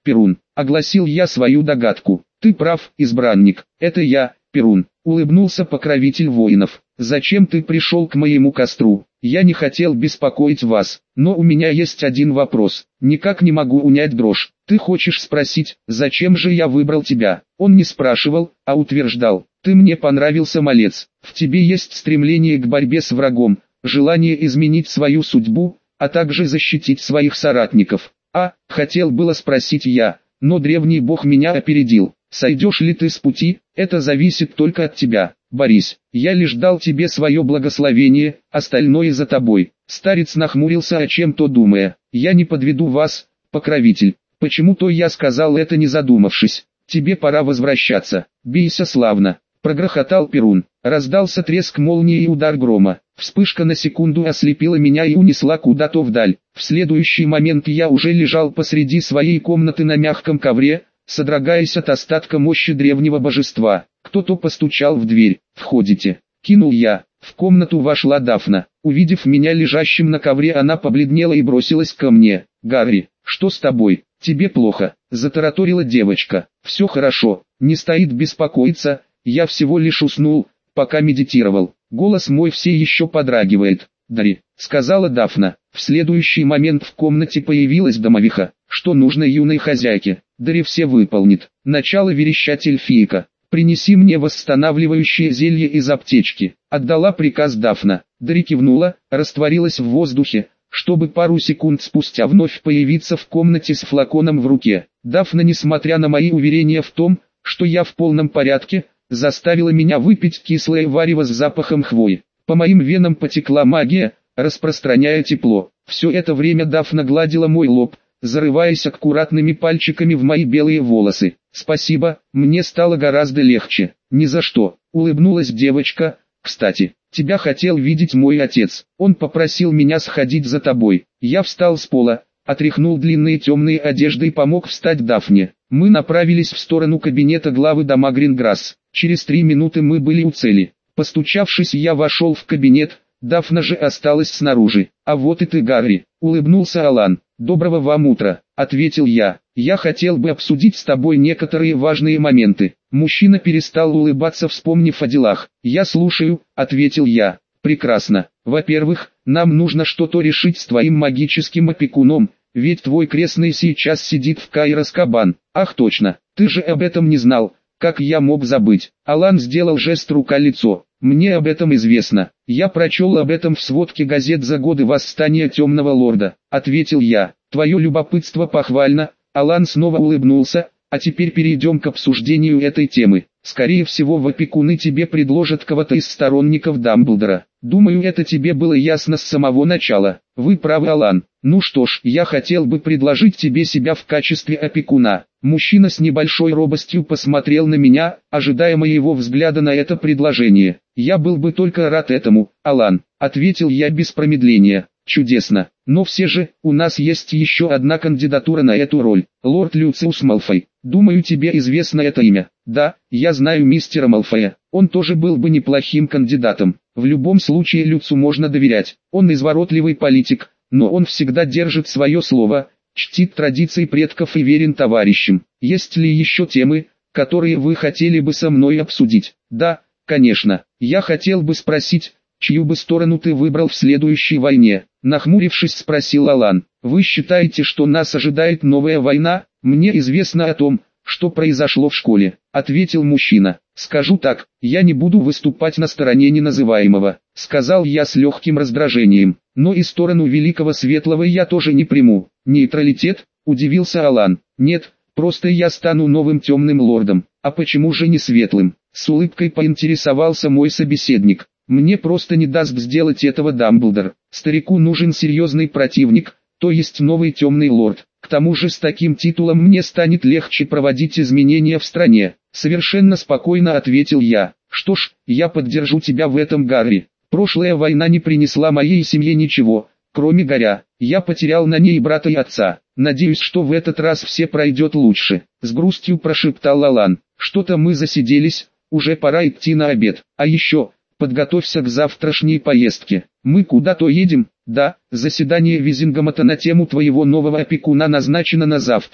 Перун. Огласил я свою догадку. Ты прав, избранник, это я, Перун. Улыбнулся покровитель воинов. Зачем ты пришел к моему костру? Я не хотел беспокоить вас, но у меня есть один вопрос. Никак не могу унять дрожь. Ты хочешь спросить, зачем же я выбрал тебя? Он не спрашивал, а утверждал. Ты мне понравился, малец. В тебе есть стремление к борьбе с врагом, желание изменить свою судьбу, а также защитить своих соратников. Хотел было спросить я, но древний бог меня опередил. Сойдешь ли ты с пути, это зависит только от тебя, Борис. Я лишь дал тебе свое благословение, остальное за тобой. Старец нахмурился, о чем-то думая. Я не подведу вас, покровитель. Почему-то я сказал это, не задумавшись. Тебе пора возвращаться. Бейся славно. Прогрохотал Перун. Раздался треск молнии и удар грома. Вспышка на секунду ослепила меня и унесла куда-то вдаль. В следующий момент я уже лежал посреди своей комнаты на мягком ковре, содрогаясь от остатка мощи древнего божества. Кто-то постучал в дверь. «Входите», — кинул я. В комнату вошла Дафна. Увидев меня лежащим на ковре, она побледнела и бросилась ко мне. «Гарри, что с тобой? Тебе плохо?» — затараторила девочка. «Все хорошо, не стоит беспокоиться, я всего лишь уснул, пока медитировал. Голос мой все еще подрагивает». «Дари», — сказала Дафна. В следующий момент в комнате появилась домовиха. «Что нужно юной хозяйке? Дари все выполнит». Начала верещать эльфийка. «Принеси мне восстанавливающее зелье из аптечки», — отдала приказ Дафна. Дари кивнула, растворилась в воздухе, чтобы пару секунд спустя вновь появиться в комнате с флаконом в руке. Дафна, несмотря на мои уверения в том, что я в полном порядке, заставила меня выпить кислое варево с запахом хвои. По моим венам потекла магия, распространяя тепло. Все это время Дафна гладила мой лоб, зарываясь аккуратными пальчиками в мои белые волосы. «Спасибо, мне стало гораздо легче». «Ни за что», — улыбнулась девочка. «Кстати, тебя хотел видеть мой отец. Он попросил меня сходить за тобой». Я встал с пола, отряхнул длинные темные одежды и помог встать Дафне. Мы направились в сторону кабинета главы дома Гринграсс. Через 3 минуты мы были у цели. Постучавшись, я вошел в кабинет, Дафна же осталась снаружи. «А вот и ты, Гарри», — улыбнулся Алан. «Доброго вам утра», — ответил я. «Я хотел бы обсудить с тобой некоторые важные моменты». Мужчина перестал улыбаться, вспомнив о делах. «Я слушаю», — ответил я. «Прекрасно. Во-первых, нам нужно что-то решить с твоим магическим опекуном, ведь твой крестный сейчас сидит в Каир-Азкабан». «Ах точно, ты же об этом не знал, как я мог забыть?» Алан сделал жест рука-лицо. «Мне об этом известно. Я прочел об этом в сводке газет за годы восстания Темного Лорда», — ответил я. «Твое любопытство похвально». Алан снова улыбнулся. «А теперь перейдем к обсуждению этой темы. Скорее всего, в опекуны тебе предложат кого-то из сторонников Дамблдора. Думаю, это тебе было ясно с самого начала». «Вы правы, Алан. Ну что ж, я хотел бы предложить тебе себя в качестве опекуна». Мужчина с небольшой робостью посмотрел на меня, ожидая моего взгляда на это предложение. «Я был бы только рад этому, Алан», — ответил я без промедления. «Чудесно. Но все же, у нас есть еще одна кандидатура на эту роль. Лорд Люциус Малфой. Думаю, тебе известно это имя». «Да, я знаю мистера Малфоя. Он тоже был бы неплохим кандидатом. В любом случае Люцу можно доверять. Он изворотливый политик, но он всегда держит свое слово, чтит традиции предков и верен товарищам. Есть ли еще темы, которые вы хотели бы со мной обсудить?» «Да, конечно. Я хотел бы спросить, чью бы сторону ты выбрал в следующей войне?» Нахмурившись, спросил Алан. «Вы считаете, что нас ожидает новая война?» «Мне известно о том, что произошло в школе», — ответил мужчина. «Скажу так, я не буду выступать на стороне неназываемого», — сказал я с легким раздражением. «Но и сторону Великого Светлого я тоже не приму». «Нейтралитет?» — удивился Алан. «Нет, просто я стану новым темным лордом». «А почему же не светлым?» — с улыбкой поинтересовался мой собеседник. «Мне просто не даст сделать этого Дамблдор. Старику нужен серьезный противник, то есть новый темный лорд. К тому же с таким титулом мне станет легче проводить изменения в стране». Совершенно спокойно ответил я. «Что ж, я поддержу тебя в этом, Гарри. Прошлая война не принесла моей семье ничего, кроме горя. Я потерял на ней брата и отца. Надеюсь, что в этот раз все пройдет лучше», — с грустью прошептал Алан. «Что-то мы засиделись, уже пора идти на обед. А еще, подготовься к завтрашней поездке. Мы куда-то едем?» «Да, заседание Визингомота на тему твоего нового опекуна назначено на завтра».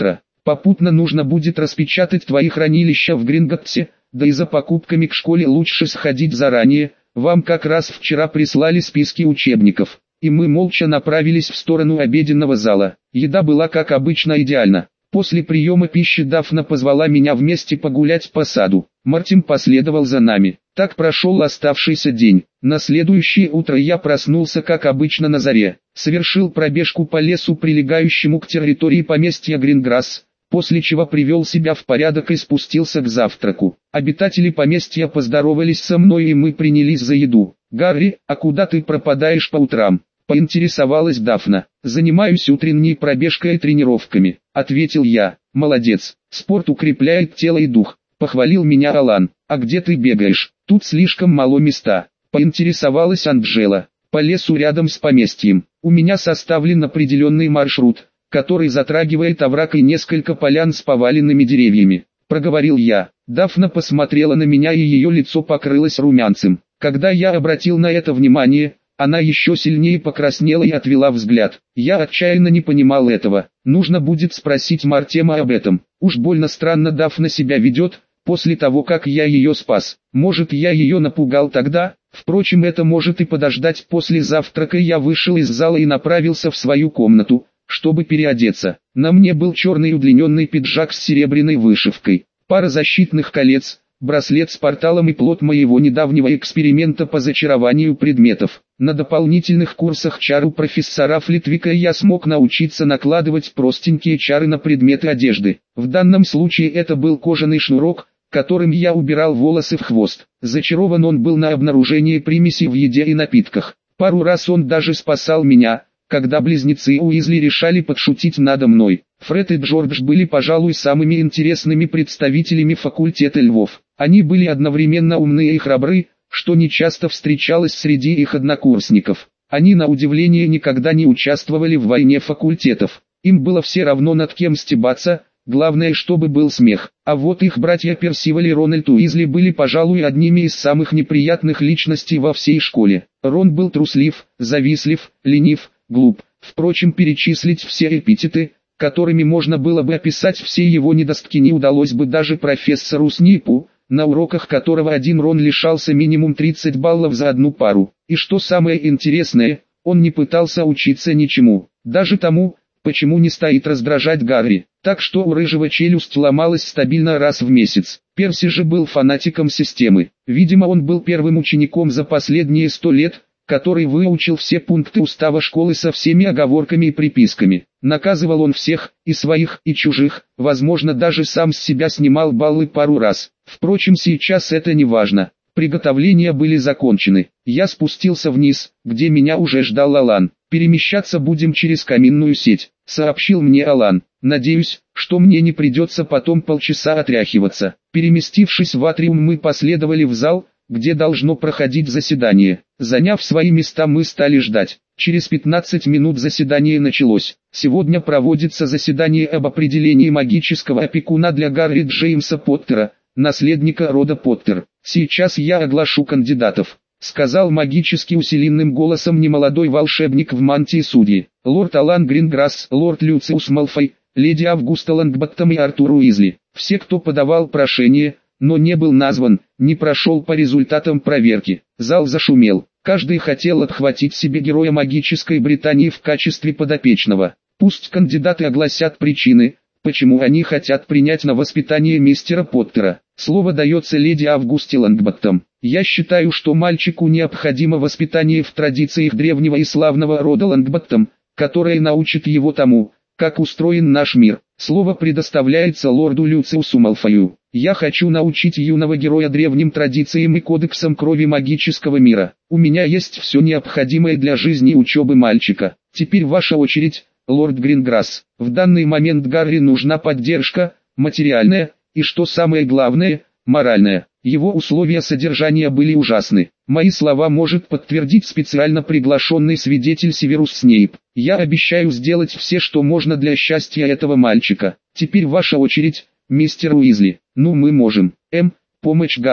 Попутно нужно будет распечатать твои хранилища в Гринготтсе, да и за покупками к школе лучше сходить заранее. Вам как раз вчера прислали списки учебников». И мы молча направились в сторону обеденного зала. Еда была как обычно идеальна. После приема пищи Дафна позвала меня вместе погулять по саду. Мартин последовал за нами. Так прошел оставшийся день. На следующее утро я проснулся как обычно на заре. Совершил пробежку по лесу, прилегающему к территории поместья Гринграсс, после чего привел себя в порядок и спустился к завтраку. Обитатели поместья поздоровались со мной, и мы принялись за еду. «Гарри, а куда ты пропадаешь по утрам?» — поинтересовалась Дафна. «Занимаюсь утренней пробежкой и тренировками», — ответил я. «Молодец, спорт укрепляет тело и дух», — похвалил меня Алан. «А где ты бегаешь? Тут слишком мало места», — поинтересовалась Анджела. «По лесу рядом с поместьем. У меня составлен определенный маршрут, который затрагивает овраг и несколько полян с поваленными деревьями», — проговорил я. Дафна посмотрела на меня, и ее лицо покрылось румянцем. Когда я обратил на это внимание, она еще сильнее покраснела и отвела взгляд. Я отчаянно не понимал этого. Нужно будет спросить Мартема об этом. Уж больно странно Дафна себя ведет, после того как я ее спас. Может, я ее напугал тогда? Впрочем, это может и подождать. После завтрака я вышел из зала и направился в свою комнату, чтобы переодеться. На мне был черный удлиненный пиджак с серебряной вышивкой, пара защитных колец, браслет с порталом и плод моего недавнего эксперимента по зачарованию предметов. На дополнительных курсах чар у профессора Флитвика я смог научиться накладывать простенькие чары на предметы одежды. В данном случае это был кожаный шнурок, которым я убирал волосы в хвост. Зачарован он был на обнаружение примесей в еде и напитках. Пару раз он даже спасал меня, когда близнецы Уизли решали подшутить надо мной. Фред и Джордж были, пожалуй, самыми интересными представителями факультета львов. Они были одновременно умны и храбры, что нечасто встречалось среди их однокурсников. Они, на удивление, никогда не участвовали в войне факультетов. Им было все равно, над кем стебаться, главное, чтобы был смех. А вот их братья Персиваль и Рональд Уизли были, пожалуй, одними из самых неприятных личностей во всей школе. Рон был труслив, завистлив, ленив, глуп. Впрочем, перечислить все эпитеты, которыми можно было бы описать все его недостатки, не удалось бы даже профессору Снейпу, на уроках которого один Рон лишался минимум 30 баллов за одну пару. И что самое интересное, он не пытался учиться ничему, даже тому, почему не стоит раздражать Гарри. Так что у рыжего челюсть ломалась стабильно раз в месяц. Перси же был фанатиком системы. Видимо, он был первым учеником за последние 100 лет, который выучил все пункты устава школы со всеми оговорками и приписками. Наказывал он всех, и своих, и чужих, возможно, даже сам с себя снимал баллы пару раз. Впрочем, сейчас это не важно. Приготовления были закончены. Я спустился вниз, где меня уже ждал Алан. «Перемещаться будем через каминную сеть», — сообщил мне Алан. «Надеюсь, что мне не придется потом полчаса отряхиваться». Переместившись в атриум, мы последовали в зал, где должно проходить заседание. Заняв свои места, мы стали ждать. Через 15 минут заседание началось. Сегодня проводится заседание об определении магического опекуна для Гарри Джеймса Поттера, наследника рода Поттер. «Сейчас я оглашу кандидатов», — сказал магически усиленным голосом немолодой волшебник в мантии судьи. «Лорд Алан Гринграсс, лорд Люциус Малфой, леди Августа Лонгботтом и Артур Уизли. Все, кто подавал прошение, но не был назван, не прошел по результатам проверки». Зал зашумел. Каждый хотел отхватить себе героя магической Британии в качестве подопечного. Пусть кандидаты огласят причины, почему они хотят принять на воспитание мистера Поттера. Слово дается леди Августе Лонгботтом. «Я считаю, что мальчику необходимо воспитание в традициях древнего и славного рода Лонгботтом, которое научит его тому, как устроен наш мир. Слово предоставляется лорду Люциусу Малфою. Я хочу научить юного героя древним традициям и кодексам крови магического мира. У меня есть все необходимое для жизни и учебы мальчика. Теперь ваша очередь, лорд Гринграсс. В данный момент Гарри нужна поддержка, материальная, и что самое главное, моральная. Его условия содержания были ужасны. Мои слова может подтвердить специально приглашенный свидетель Северус Снейп. Я обещаю сделать все, что можно для счастья этого мальчика. Теперь ваша очередь, мистер Уизли. Ну, мы можем. Помочь Гарри.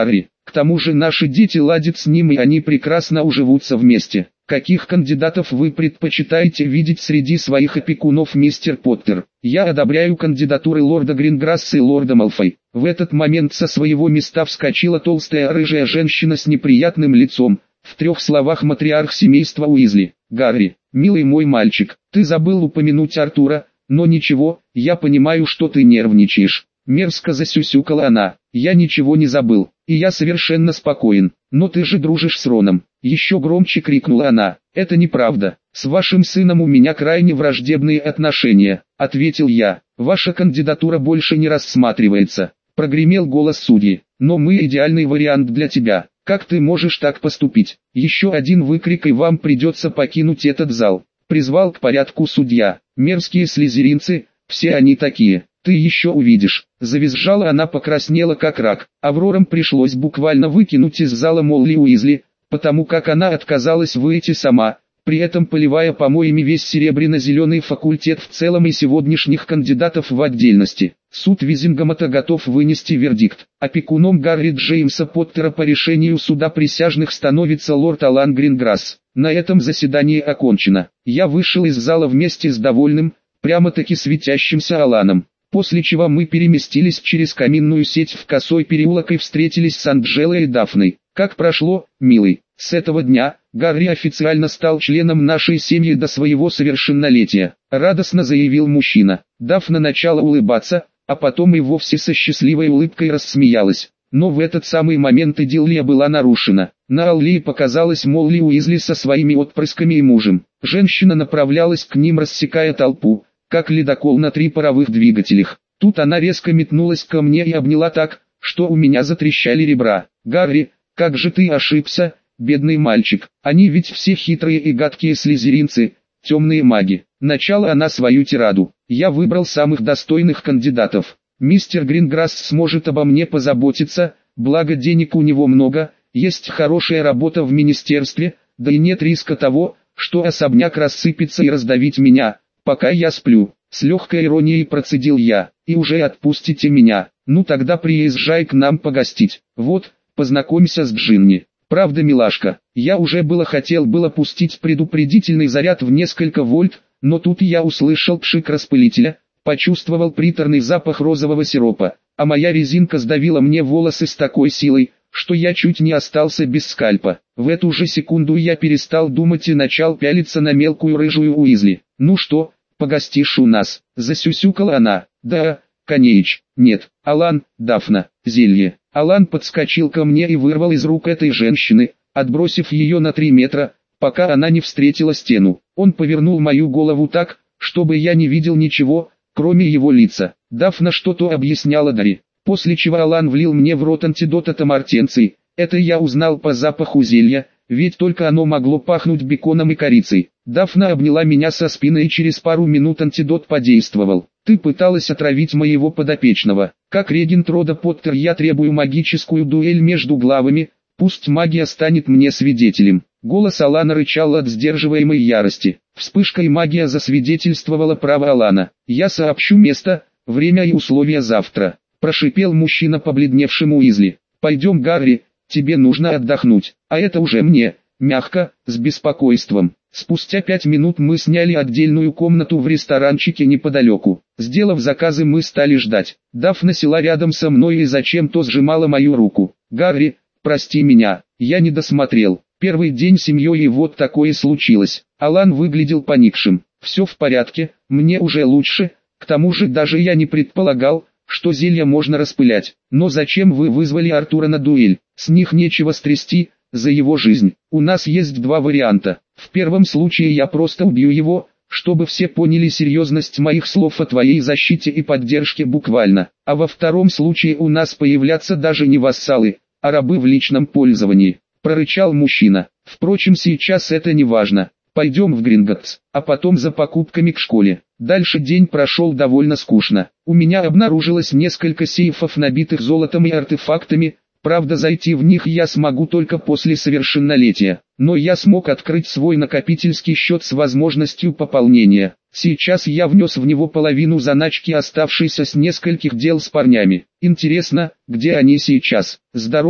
К тому же наши дети ладят с ним и они прекрасно уживутся вместе. Каких кандидатов вы предпочитаете видеть среди своих опекунов, мистер Поттер? Я одобряю кандидатуры лорда Гринграсса и лорда Малфой. В этот момент со своего места вскочила толстая рыжая женщина с неприятным лицом. В 3 словах матриарх семейства Уизли. Гарри, милый мой мальчик, ты забыл упомянуть Артура, но ничего, я понимаю, что ты нервничаешь. Мерзко засюсюкала она. Я ничего не забыл, и я совершенно спокоен. Но ты же дружишь с Роном. Еще громче крикнула она. Это неправда. С вашим сыном у меня крайне враждебные отношения, ответил я. Ваша кандидатура больше не рассматривается. Прогремел голос судьи. Но мы идеальный вариант для тебя. Как ты можешь так поступить? Еще один выкрик и вам придется покинуть этот зал. Призвал к порядку судья. Мерзкие слизеринцы, все они такие. Ты еще увидишь. Завизжала она, покраснела как рак. Аврорам пришлось буквально выкинуть из зала Молли Уизли, потому как она отказалась выйти сама, при этом поливая помоями весь серебряно-зеленый факультет в целом и сегодняшних кандидатов в отдельности. Суд Визингамата готов вынести вердикт. Опекуном Гарри Джеймса Поттера по решению суда присяжных становится лорд Алан Гринграсс. На этом заседание окончено. Я вышел из зала вместе с довольным, прямо-таки светящимся Аланом. После чего мы переместились через каминную сеть в косой переулок и встретились с Анджелой и Дафной. Как прошло, милый? С этого дня, Гарри официально стал членом нашей семьи до своего совершеннолетия, радостно заявил мужчина. Дафна начала улыбаться, а потом и вовсе со счастливой улыбкой рассмеялась. Но в этот самый момент идиллия была нарушена. На аллее показалась Молли Уизли со своими отпрысками и мужем. Женщина направлялась к ним, рассекая толпу, как ледокол на 3 паровых двигателях. Тут она резко метнулась ко мне и обняла так, что у меня затрещали ребра. «Гарри, как же ты ошибся, бедный мальчик, они ведь все хитрые и гадкие слизеринцы, темные маги». Начала она свою тираду. Я выбрал самых достойных кандидатов. Мистер Гринграсс сможет обо мне позаботиться, благо денег у него много, есть хорошая работа в министерстве, да и нет риска того, что особняк рассыпется и раздавить меня, пока я сплю. С легкой иронией процедил я. И уже отпустите меня. Ну тогда приезжай к нам погостить. Вот, познакомься с Джинни. Правда, милашка, я уже хотел пустить предупредительный заряд в несколько вольт, но тут я услышал пшик распылителя, почувствовал приторный запах розового сиропа, а моя резинка сдавила мне волосы с такой силой, что я чуть не остался без скальпа. В эту же секунду я перестал думать и начал пялиться на мелкую рыжую Уизли. «Ну что, погостишь у нас?» — засюсюкала она. «Да, конеч, нет, Алан, Дафна, зелье». Алан подскочил ко мне и вырвал из рук этой женщины, отбросив ее на 3 метра, пока она не встретила стену. Он повернул мою голову так, чтобы я не видел ничего, кроме его лица. Дафна что-то объясняла Дари, после чего Алан влил мне в рот антидот от амартенций. Это я узнал по запаху зелья, ведь только оно могло пахнуть беконом и корицей. Дафна обняла меня со спины и через пару минут антидот подействовал. «Ты пыталась отравить моего подопечного. Как регент рода Поттер я требую магическую дуэль между главами, пусть магия станет мне свидетелем». Голос Алана рычал от сдерживаемой ярости. Вспышкой магия засвидетельствовала право Алана. «Я сообщу место, время и условия завтра», — прошипел мужчина побледневшему Уизли. «Пойдем, Гарри, тебе нужно отдохнуть, а это уже мне», мягко, с беспокойством. Спустя 5 минут мы сняли отдельную комнату в ресторанчике неподалеку. Сделав заказы, мы стали ждать. Дафна села рядом со мной и зачем-то сжимала мою руку. «Гарри, прости меня, я не досмотрел. Первый день семьей и вот такое случилось». Алан выглядел поникшим. «Все в порядке, мне уже лучше, к тому же даже я не предполагал, что зелья можно распылять. Но зачем вы вызвали Артура на дуэль? С них нечего стрясти за его жизнь. У нас есть 2 варианта. В первом случае я просто убью его, чтобы все поняли серьезность моих слов о твоей защите и поддержке буквально. А во втором случае у нас появлятся даже не вассалы, а рабы в личном пользовании», — прорычал мужчина. «Впрочем, сейчас это не важно. Пойдем в Гринготтс, а потом за покупками к школе». Дальше день прошел довольно скучно. У меня обнаружилось несколько сейфов, набитых золотом и артефактами. Правда, зайти в них я смогу только после совершеннолетия, но я смог открыть свой накопительский счет с возможностью пополнения. Сейчас я внес в него половину заначки, оставшейся с нескольких дел с парнями. Интересно, где они сейчас? Здоровы ли?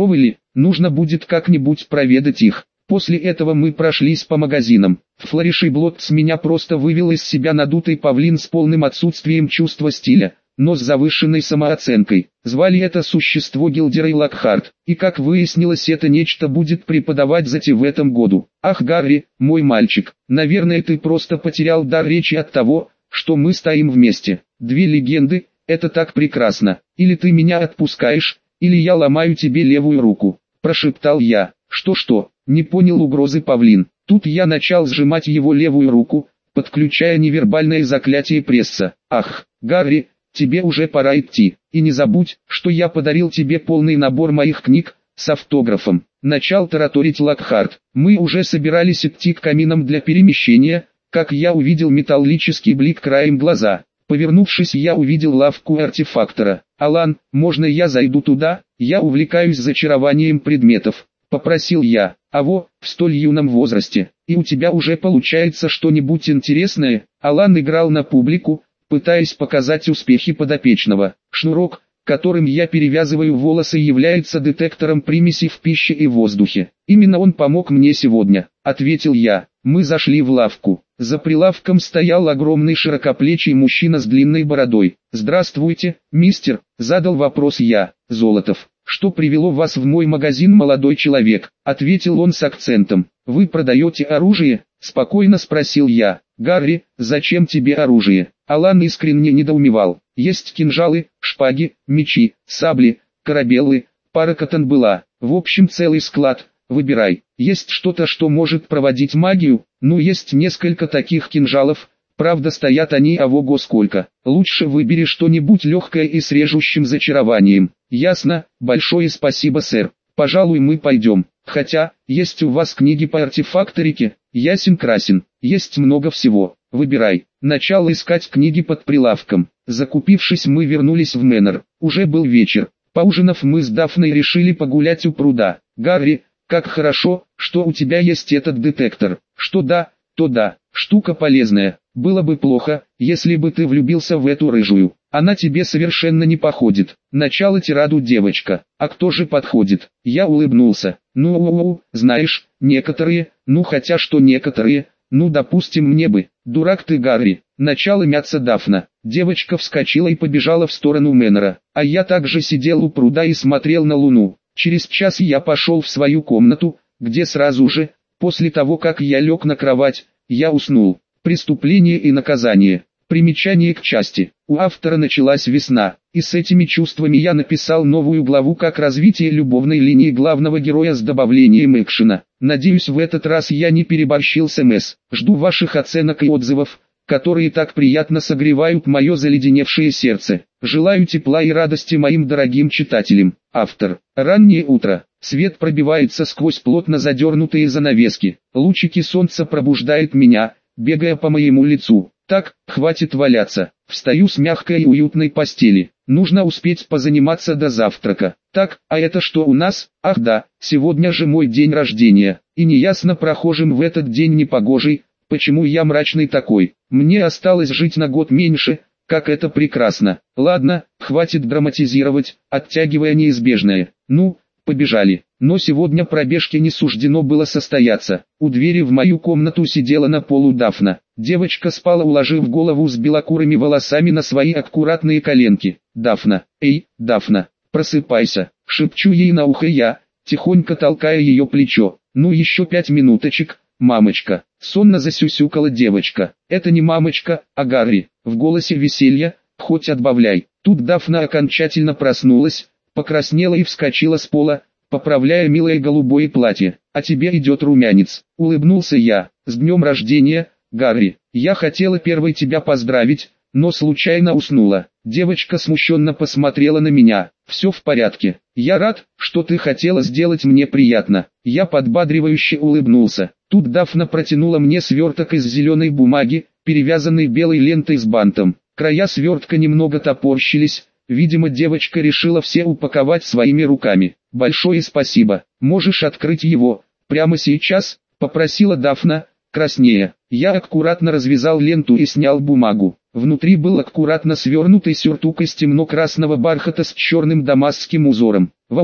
нужно будет как-нибудь проведать их. После этого мы прошлись по магазинам. Флориши Блотс меня просто вывел из себя надутый павлин с полным отсутствием чувства стиля, но с завышенной самооценкой. Звали это существо Гилдерой Локхарт, и как выяснилось, это нечто будет преподавать Зати в этом году. Ах, Гарри, мой мальчик, наверное, ты просто потерял дар речи от того, что мы стоим вместе. Две легенды, это так прекрасно. Или ты меня отпускаешь, или я ломаю тебе левую руку, прошептал я. Что, не понял угрозы павлин. Тут я начал сжимать его левую руку, подключая невербальное заклятие пресса. Ах, Гарри, тебе уже пора идти. И не забудь, что я подарил тебе полный набор моих книг, с автографом. Начал тараторить Локхарт. Мы уже собирались идти к каминам для перемещения, как я увидел металлический блик краем глаза. Повернувшись, я увидел лавку артефактора. «Алан, можно я зайду туда? Я увлекаюсь зачарованием предметов», — попросил я. «Аво, в столь юном возрасте, и у тебя уже получается что-нибудь интересное?» Алан играл на публику, пытаясь показать успехи подопечного. Шнурок, которым я перевязываю волосы, является детектором примесей в пище и воздухе. «Именно он помог мне сегодня», — ответил я. Мы зашли в лавку. За прилавком стоял огромный широкоплечий мужчина с длинной бородой. «Здравствуйте, мистер», — задал вопрос я. «Золотов, что привело вас в мой магазин, молодой человек?» — ответил он с акцентом. «Вы продаете оружие?» — спокойно спросил я. «Гарри, зачем тебе оружие?» Алан искренне недоумевал. «Есть кинжалы, шпаги, мечи, сабли, корабелы, пара катан была. В общем, целый склад. Выбирай. Есть что-то, что может проводить магию? Ну, есть несколько таких кинжалов. Правда, стоят они ого-го сколько. Лучше выбери что-нибудь легкое и с режущим зачарованием». «Ясно, большое спасибо, сэр. Пожалуй, мы пойдем. Хотя, есть у вас книги по артефакторике?» «Ясен-красен. Есть много всего. Выбирай». Начал искать книги под прилавком. Закупившись, мы вернулись в Мэннер. Уже был вечер. Поужинав, мы с Дафной решили погулять у пруда. «Гарри, как хорошо, что у тебя есть этот детектор. Что да, то да, штука полезная. Было бы плохо, если бы ты влюбился в эту рыжую. Она тебе совершенно не походит». Начало тираду девочка. «А кто же подходит?» Я улыбнулся. «Ну, знаешь, некоторые, ну хотя что некоторые, ну допустим мне бы». «Дурак ты, Гарри». Начала мяться Дафна. Девочка вскочила и побежала в сторону Мэннера. А я также сидел у пруда и смотрел на луну. Через час я пошел в свою комнату, где сразу же, после того как я лег на кровать, я уснул. Преступление и наказание. Примечание к части. У автора началась весна, и с этими чувствами я написал новую главу как развитие любовной линии главного героя с добавлением экшена. Надеюсь, в этот раз я не переборщил с МС. Жду ваших оценок и отзывов, которые так приятно согревают мое заледеневшее сердце. Желаю тепла и радости моим дорогим читателям. Автор. Раннее утро. Свет пробивается сквозь плотно задернутые занавески. Лучики солнца пробуждают меня, бегая по моему лицу. Так, хватит валяться. Встаю с мягкой и уютной постели. Нужно успеть позаниматься до завтрака. Так, а это что у нас? Ах да, сегодня же мой день рождения. И неясно прохожим в этот день непогожий, почему я мрачный такой. Мне осталось жить на год меньше, как это прекрасно. Ладно, хватит драматизировать, оттягивая неизбежное. Ну, побежали. Но сегодня пробежке не суждено было состояться. У двери в мою комнату сидела на полу Дафна. Девочка спала, уложив голову с белокурыми волосами на свои аккуратные коленки. «Дафна, эй, Дафна, просыпайся», — шепчу ей на ухо я, тихонько толкая ее плечо. «Ну еще 5 минуточек, мамочка». Сонно засюсюкала девочка. «Это не мамочка, а Гарри». В голосе веселья, хоть отбавляй. Тут Дафна окончательно проснулась, покраснела и вскочила с пола, поправляя милое голубое платье. «А тебе идет румянец», — улыбнулся я. «С днем рождения, Гарри. Я хотела первой тебя поздравить, но случайно уснула». Девочка смущенно посмотрела на меня. «Все в порядке. Я рад, что ты хотела сделать мне приятно». Я подбадривающе улыбнулся. Тут Дафна протянула мне сверток из зеленой бумаги, перевязанный белой лентой с бантом. Края свертка немного топорщились. Видимо, девочка решила все упаковать своими руками. «Большое спасибо. Можешь открыть его прямо сейчас?» — попросила Дафна, краснея. Я аккуратно развязал ленту и снял бумагу. Внутри был аккуратно свернутый сюртук из темно-красного бархата с черным дамасским узором. «Вау,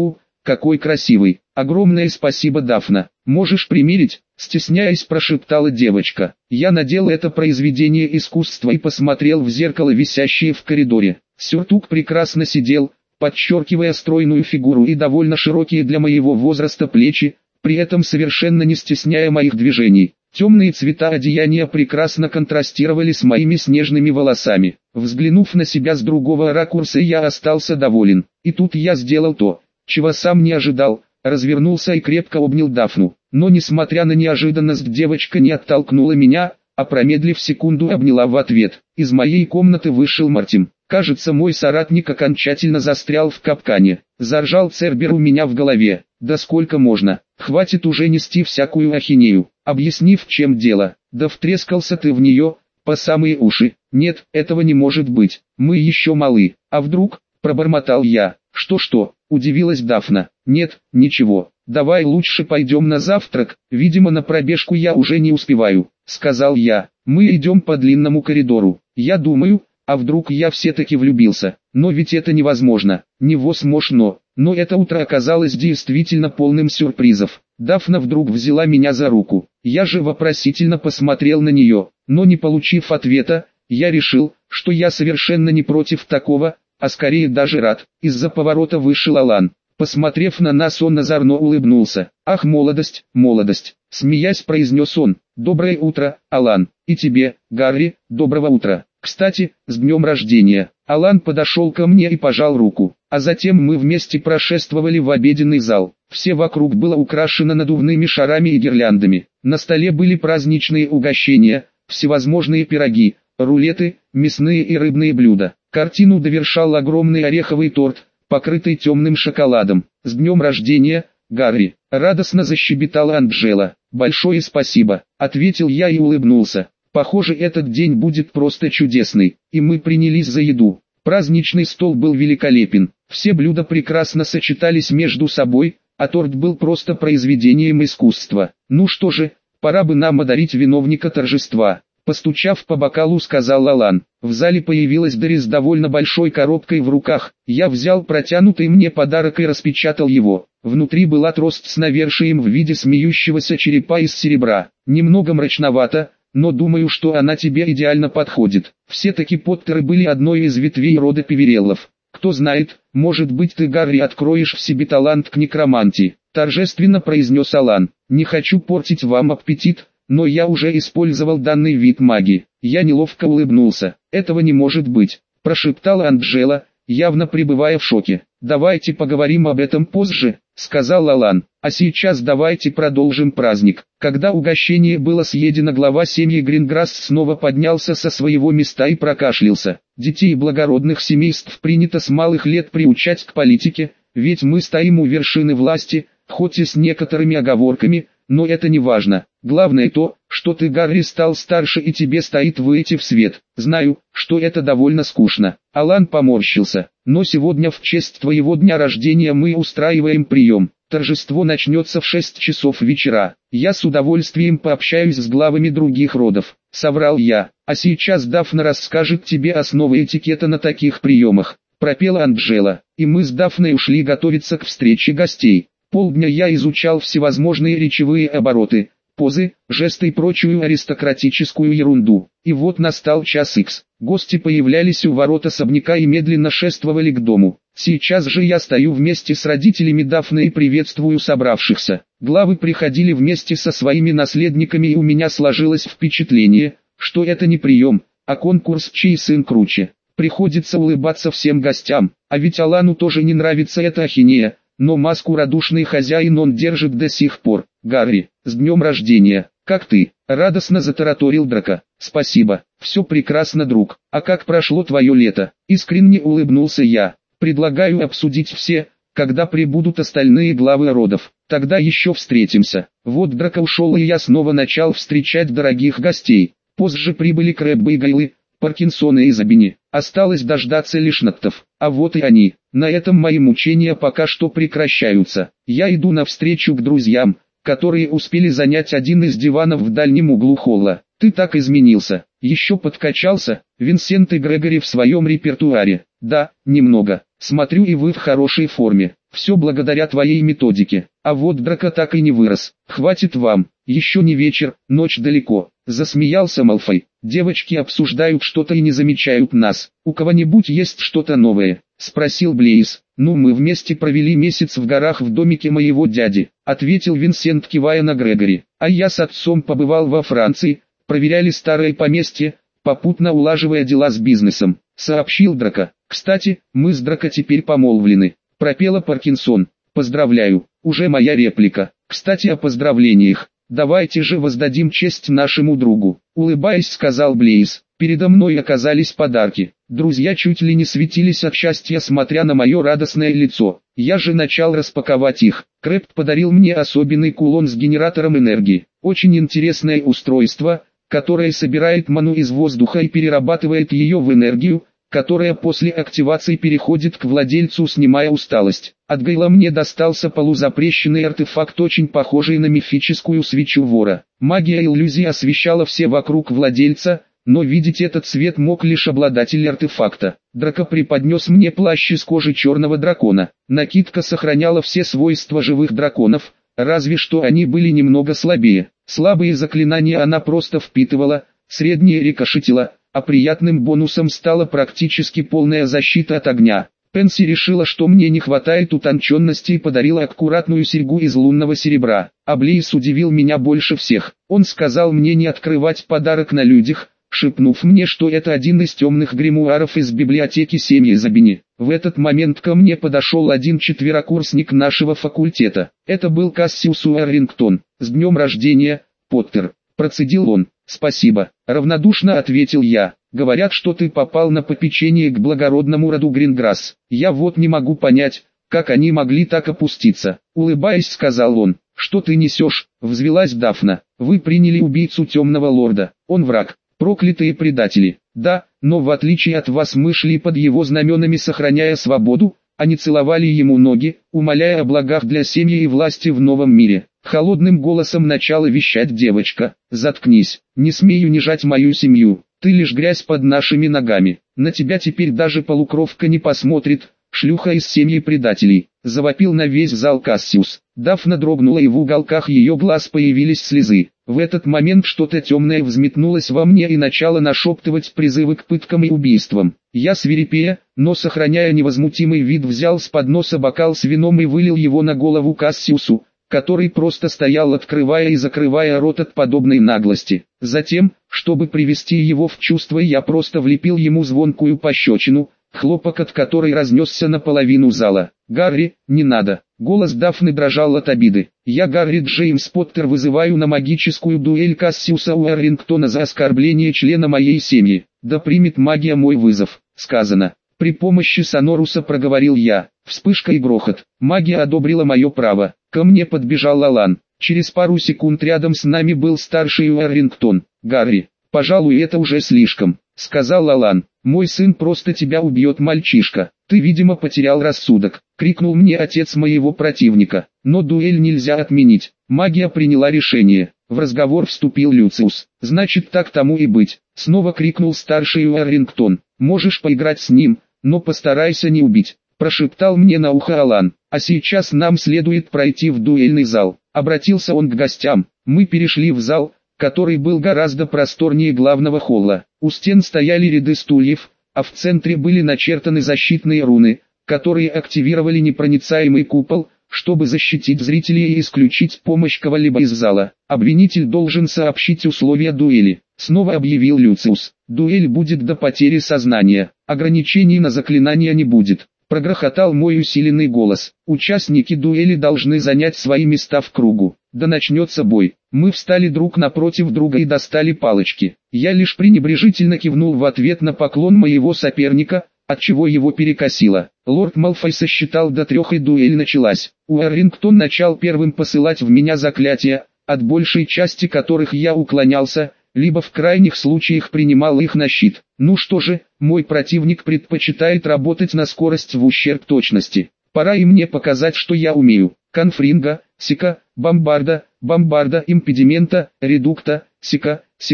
какой красивый. Огромное спасибо, Дафна. Можешь примерить? Стесняясь, прошептала девочка. Я надел это произведение искусства и посмотрел в зеркало, висящее в коридоре. Сюртук прекрасно сидел, подчеркивая стройную фигуру и довольно широкие для моего возраста плечи, при этом совершенно не стесняя моих движений. Темные цвета одеяния прекрасно контрастировали с моими снежными волосами. Взглянув на себя с другого ракурса, я остался доволен. И тут я сделал то, чего сам не ожидал, развернулся и крепко обнял Дафну. Но несмотря на неожиданность, девочка не оттолкнула меня, а промедлив секунду обняла в ответ. Из моей комнаты вышел Мартин. Кажется, мой соратник окончательно застрял в капкане. Заржал Цербер у меня в голове. Да сколько можно? Хватит уже нести всякую ахинею. Объяснив, в чем дело. Да втрескался ты в нее, по самые уши. Нет, этого не может быть. Мы еще малы. А вдруг? Пробормотал я. Что? Удивилась Дафна. Нет, ничего. Давай лучше пойдем на завтрак. Видимо, на пробежку я уже не успеваю, сказал я. Мы идем по длинному коридору. Я думаю, а вдруг я все-таки влюбился? Но ведь это невозможно. Невозможно. Но это утро оказалось действительно полным сюрпризов. Дафна вдруг взяла меня за руку. Я же вопросительно посмотрел на нее, но не получив ответа, я решил, что я совершенно не против такого, а скорее даже рад. Из-за поворота вышел Алан. Посмотрев на нас, он озорно улыбнулся. «Ах, молодость, молодость!» Смеясь, произнес он. «Доброе утро, Алан. И тебе, Гарри, доброго утра. Кстати, с днем рождения!» Алан подошел ко мне и пожал руку. А затем мы вместе прошествовали в обеденный зал. Все вокруг было украшено надувными шарами и гирляндами. На столе были праздничные угощения, всевозможные пироги, рулеты, мясные и рыбные блюда. Картину довершал огромный ореховый торт, покрытый темным шоколадом. «С днем рождения, Гарри!» — радостно защебетала Анджела. «Большое спасибо!» — ответил я и улыбнулся. Похоже, этот день будет просто чудесный. И мы принялись за еду. Праздничный стол был великолепен. Все блюда прекрасно сочетались между собой, а торт был просто произведением искусства. «Ну что же, пора бы нам одарить виновника торжества», — постучав по бокалу, сказал Алан. В зале появилась Дори с довольно большой коробкой в руках. Я взял протянутый мне подарок и распечатал его. Внутри была трость с навершием в виде смеющегося черепа из серебра. Немного мрачновато, но думаю, что она тебе идеально подходит. Все-таки Поттеры были одной из ветвей рода Певереллов. Кто знает, может быть, ты, Гарри, откроешь в себе талант к некромантии, торжественно произнес Алан. Не хочу портить вам аппетит, но я уже использовал данный вид магии. Я неловко улыбнулся. Этого не может быть, прошептала Анджела, явно пребывая в шоке. Давайте поговорим об этом позже, сказал Алан. А сейчас давайте продолжим праздник. Когда угощение было съедено, глава семьи Гринграсс снова поднялся со своего места и прокашлялся. Детей благородных семейств принято с малых лет приучать к политике, ведь мы стоим у вершины власти, хоть и с некоторыми оговорками, но это не важно. Главное то, что ты, Гарри, стал старше и тебе стоит выйти в свет. Знаю, что это довольно скучно. Алан поморщился. Но сегодня в честь твоего дня рождения мы устраиваем прием. Торжество начнется в 6 часов вечера. Я с удовольствием пообщаюсь с главами других родов, соврал я. А сейчас Дафна расскажет тебе основы этикета на таких приемах, пропела Анджела. И мы с Дафной ушли готовиться к встрече гостей. Полдня я изучал всевозможные речевые обороты, позы, жесты и прочую аристократическую ерунду. И вот настал час икс. Гости появлялись у ворот особняка и медленно шествовали к дому. Сейчас же я стою вместе с родителями Дафны и приветствую собравшихся. Главы приходили вместе со своими наследниками, и у меня сложилось впечатление, что это не прием, а конкурс «Чей сын круче». Приходится улыбаться всем гостям, а ведь Алану тоже не нравится эта ахинея. Но маску радушный хозяин он держит до сих пор. «Гарри, с днем рождения! Как ты?» — радостно затараторил Драко. «Спасибо, все прекрасно, друг. А как прошло твое лето?» — искренне улыбнулся я. «Предлагаю обсудить все, когда прибудут остальные главы родов. Тогда еще встретимся». Вот Драко ушел, и я снова начал встречать дорогих гостей. Позже прибыли Крэббы и Гайлы, Паркинсона и Забини. Осталось дождаться лишь Наттов. А вот и они. На этом мои мучения пока что прекращаются. Я иду навстречу к друзьям, которые успели занять один из диванов в дальнем углу холла. «Ты так изменился. Еще подкачался, Винсент и Грегори в своем репертуаре. Да, немного. Смотрю, и вы в хорошей форме. Все благодаря твоей методике. А вот Драко так и не вырос. Хватит вам. Еще не вечер, ночь далеко. Засмеялся Малфой. Девочки обсуждают что-то и не замечают нас. У кого-нибудь есть что-то новое? Спросил Блейз. Ну, мы вместе провели месяц в горах в домике моего дяди, ответил Винсент, кивая на Грегори. А я с отцом побывал во Франции, проверяли старое поместье, попутно улаживая дела с бизнесом, сообщил Драко. Кстати, мы с Драко теперь помолвлены, пропела Паркинсон. Поздравляю, уже моя реплика. Кстати, о поздравлениях. Давайте же воздадим честь нашему другу, улыбаясь, сказал Блейз. Передо мной оказались подарки. Друзья чуть ли не светились от счастья, смотря на мое радостное лицо. Я же начал распаковать их. Крэб подарил мне особенный кулон с генератором энергии. Очень интересное устройство, которое собирает ману из воздуха и перерабатывает ее в энергию, которая после активации переходит к владельцу, снимая усталость. От Гейла мне достался полузапрещенный артефакт, очень похожий на мифическую свечу вора. Магия иллюзии освещала все вокруг владельца, но видеть этот свет мог лишь обладатель артефакта. Драко преподнес мне плащ из кожи черного дракона. Накидка сохраняла все свойства живых драконов, разве что они были немного слабее. Слабые заклинания она просто впитывала, средние рикошетила, а приятным бонусом стала практически полная защита от огня. Пенси решила, что мне не хватает утонченности, и подарила аккуратную серьгу из лунного серебра. А Блейз удивил меня больше всех. Он сказал мне не открывать подарок на людях, шепнув мне, что это один из темных гримуаров из библиотеки семьи Забини. В этот момент ко мне подошел один четверокурсник нашего факультета. Это был Кассиус Уэррингтон. «С днем рождения, Поттер!» Процедил он. «Спасибо», — равнодушно ответил я. «Говорят, что ты попал на попечение к благородному роду Гринграсс. Я вот не могу понять, как они могли так опуститься», — улыбаясь, сказал он. «Что ты несешь?» — взвилась Дафна. «Вы приняли убийцу темного лорда. Он враг. Проклятые предатели. Да, но в отличие от вас мы шли под его знаменами, сохраняя свободу, а не целовали ему ноги, умоляя о благах для семьи и власти в новом мире». Холодным голосом начала вещать девочка. «Заткнись, не смей унижать мою семью, ты лишь грязь под нашими ногами, на тебя теперь даже полукровка не посмотрит, шлюха из семьи предателей», — завопил на весь зал Кассиус. Дафна дрогнула, и в уголках ее глаз появились слезы. В этот момент что-то темное взметнулось во мне и начало нашептывать призывы к пыткам и убийствам. Я, свирепея, но сохраняя невозмутимый вид, взял с подноса бокал с вином и вылил его на голову Кассиусу, который просто стоял, открывая и закрывая рот от подобной наглости. Затем, чтобы привести его в чувство, я просто влепил ему звонкую пощечину, хлопок от которой разнесся наполовину зала. «Гарри, не надо!» Голос Дафны дрожал от обиды. «Я, Гарри Джеймс Поттер, вызываю на магическую дуэль Кассиуса Уэррингтона за оскорбление члена моей семьи. Да примет магия мой вызов», — сказано. При помощи Соноруса проговорил я. Вспышка и грохот. Магия одобрила мое право. Ко мне подбежал Алан. Через пару секунд рядом с нами был старший Уэррингтон. «Гарри, пожалуй, это уже слишком», — сказал Алан. «Мой сын просто тебя убьет, мальчишка. Ты, видимо, потерял рассудок», — крикнул мне отец моего противника. «Но дуэль нельзя отменить. Магия приняла решение». В разговор вступил Люциус. «Значит, так тому и быть», — снова крикнул старший Уэррингтон. «Можешь поиграть с ним, но постарайся не убить», — прошептал мне на ухо Алан. «А сейчас нам следует пройти в дуэльный зал», — обратился он к гостям. Мы перешли в зал, который был гораздо просторнее главного холла. У стен стояли ряды стульев, а в центре были начертаны защитные руны, которые активировали непроницаемый купол, чтобы защитить зрителей и исключить помощь кого-либо из зала. «Обвинитель должен сообщить условия дуэли», — снова объявил Люциус. «Дуэль будет до потери сознания, ограничений на заклинания не будет», — прогрохотал мой усиленный голос. «Участники дуэли должны занять свои места в кругу. Да начнется бой». Мы встали друг напротив друга и достали палочки. Я лишь пренебрежительно кивнул в ответ на поклон моего соперника, отчего его перекосило. Лорд Малфой сосчитал до 3, и дуэль началась. Уэррингтон начал первым посылать в меня заклятия, от большей части которых я уклонялся, либо в крайних случаях принимал их на щит. Ну что же, мой противник предпочитает работать на скорость в ущерб точности. Пора и мне показать, что я умею. Конфринга, сика, бомбарда, бомбарда, импедимента, редукта, сика, сика,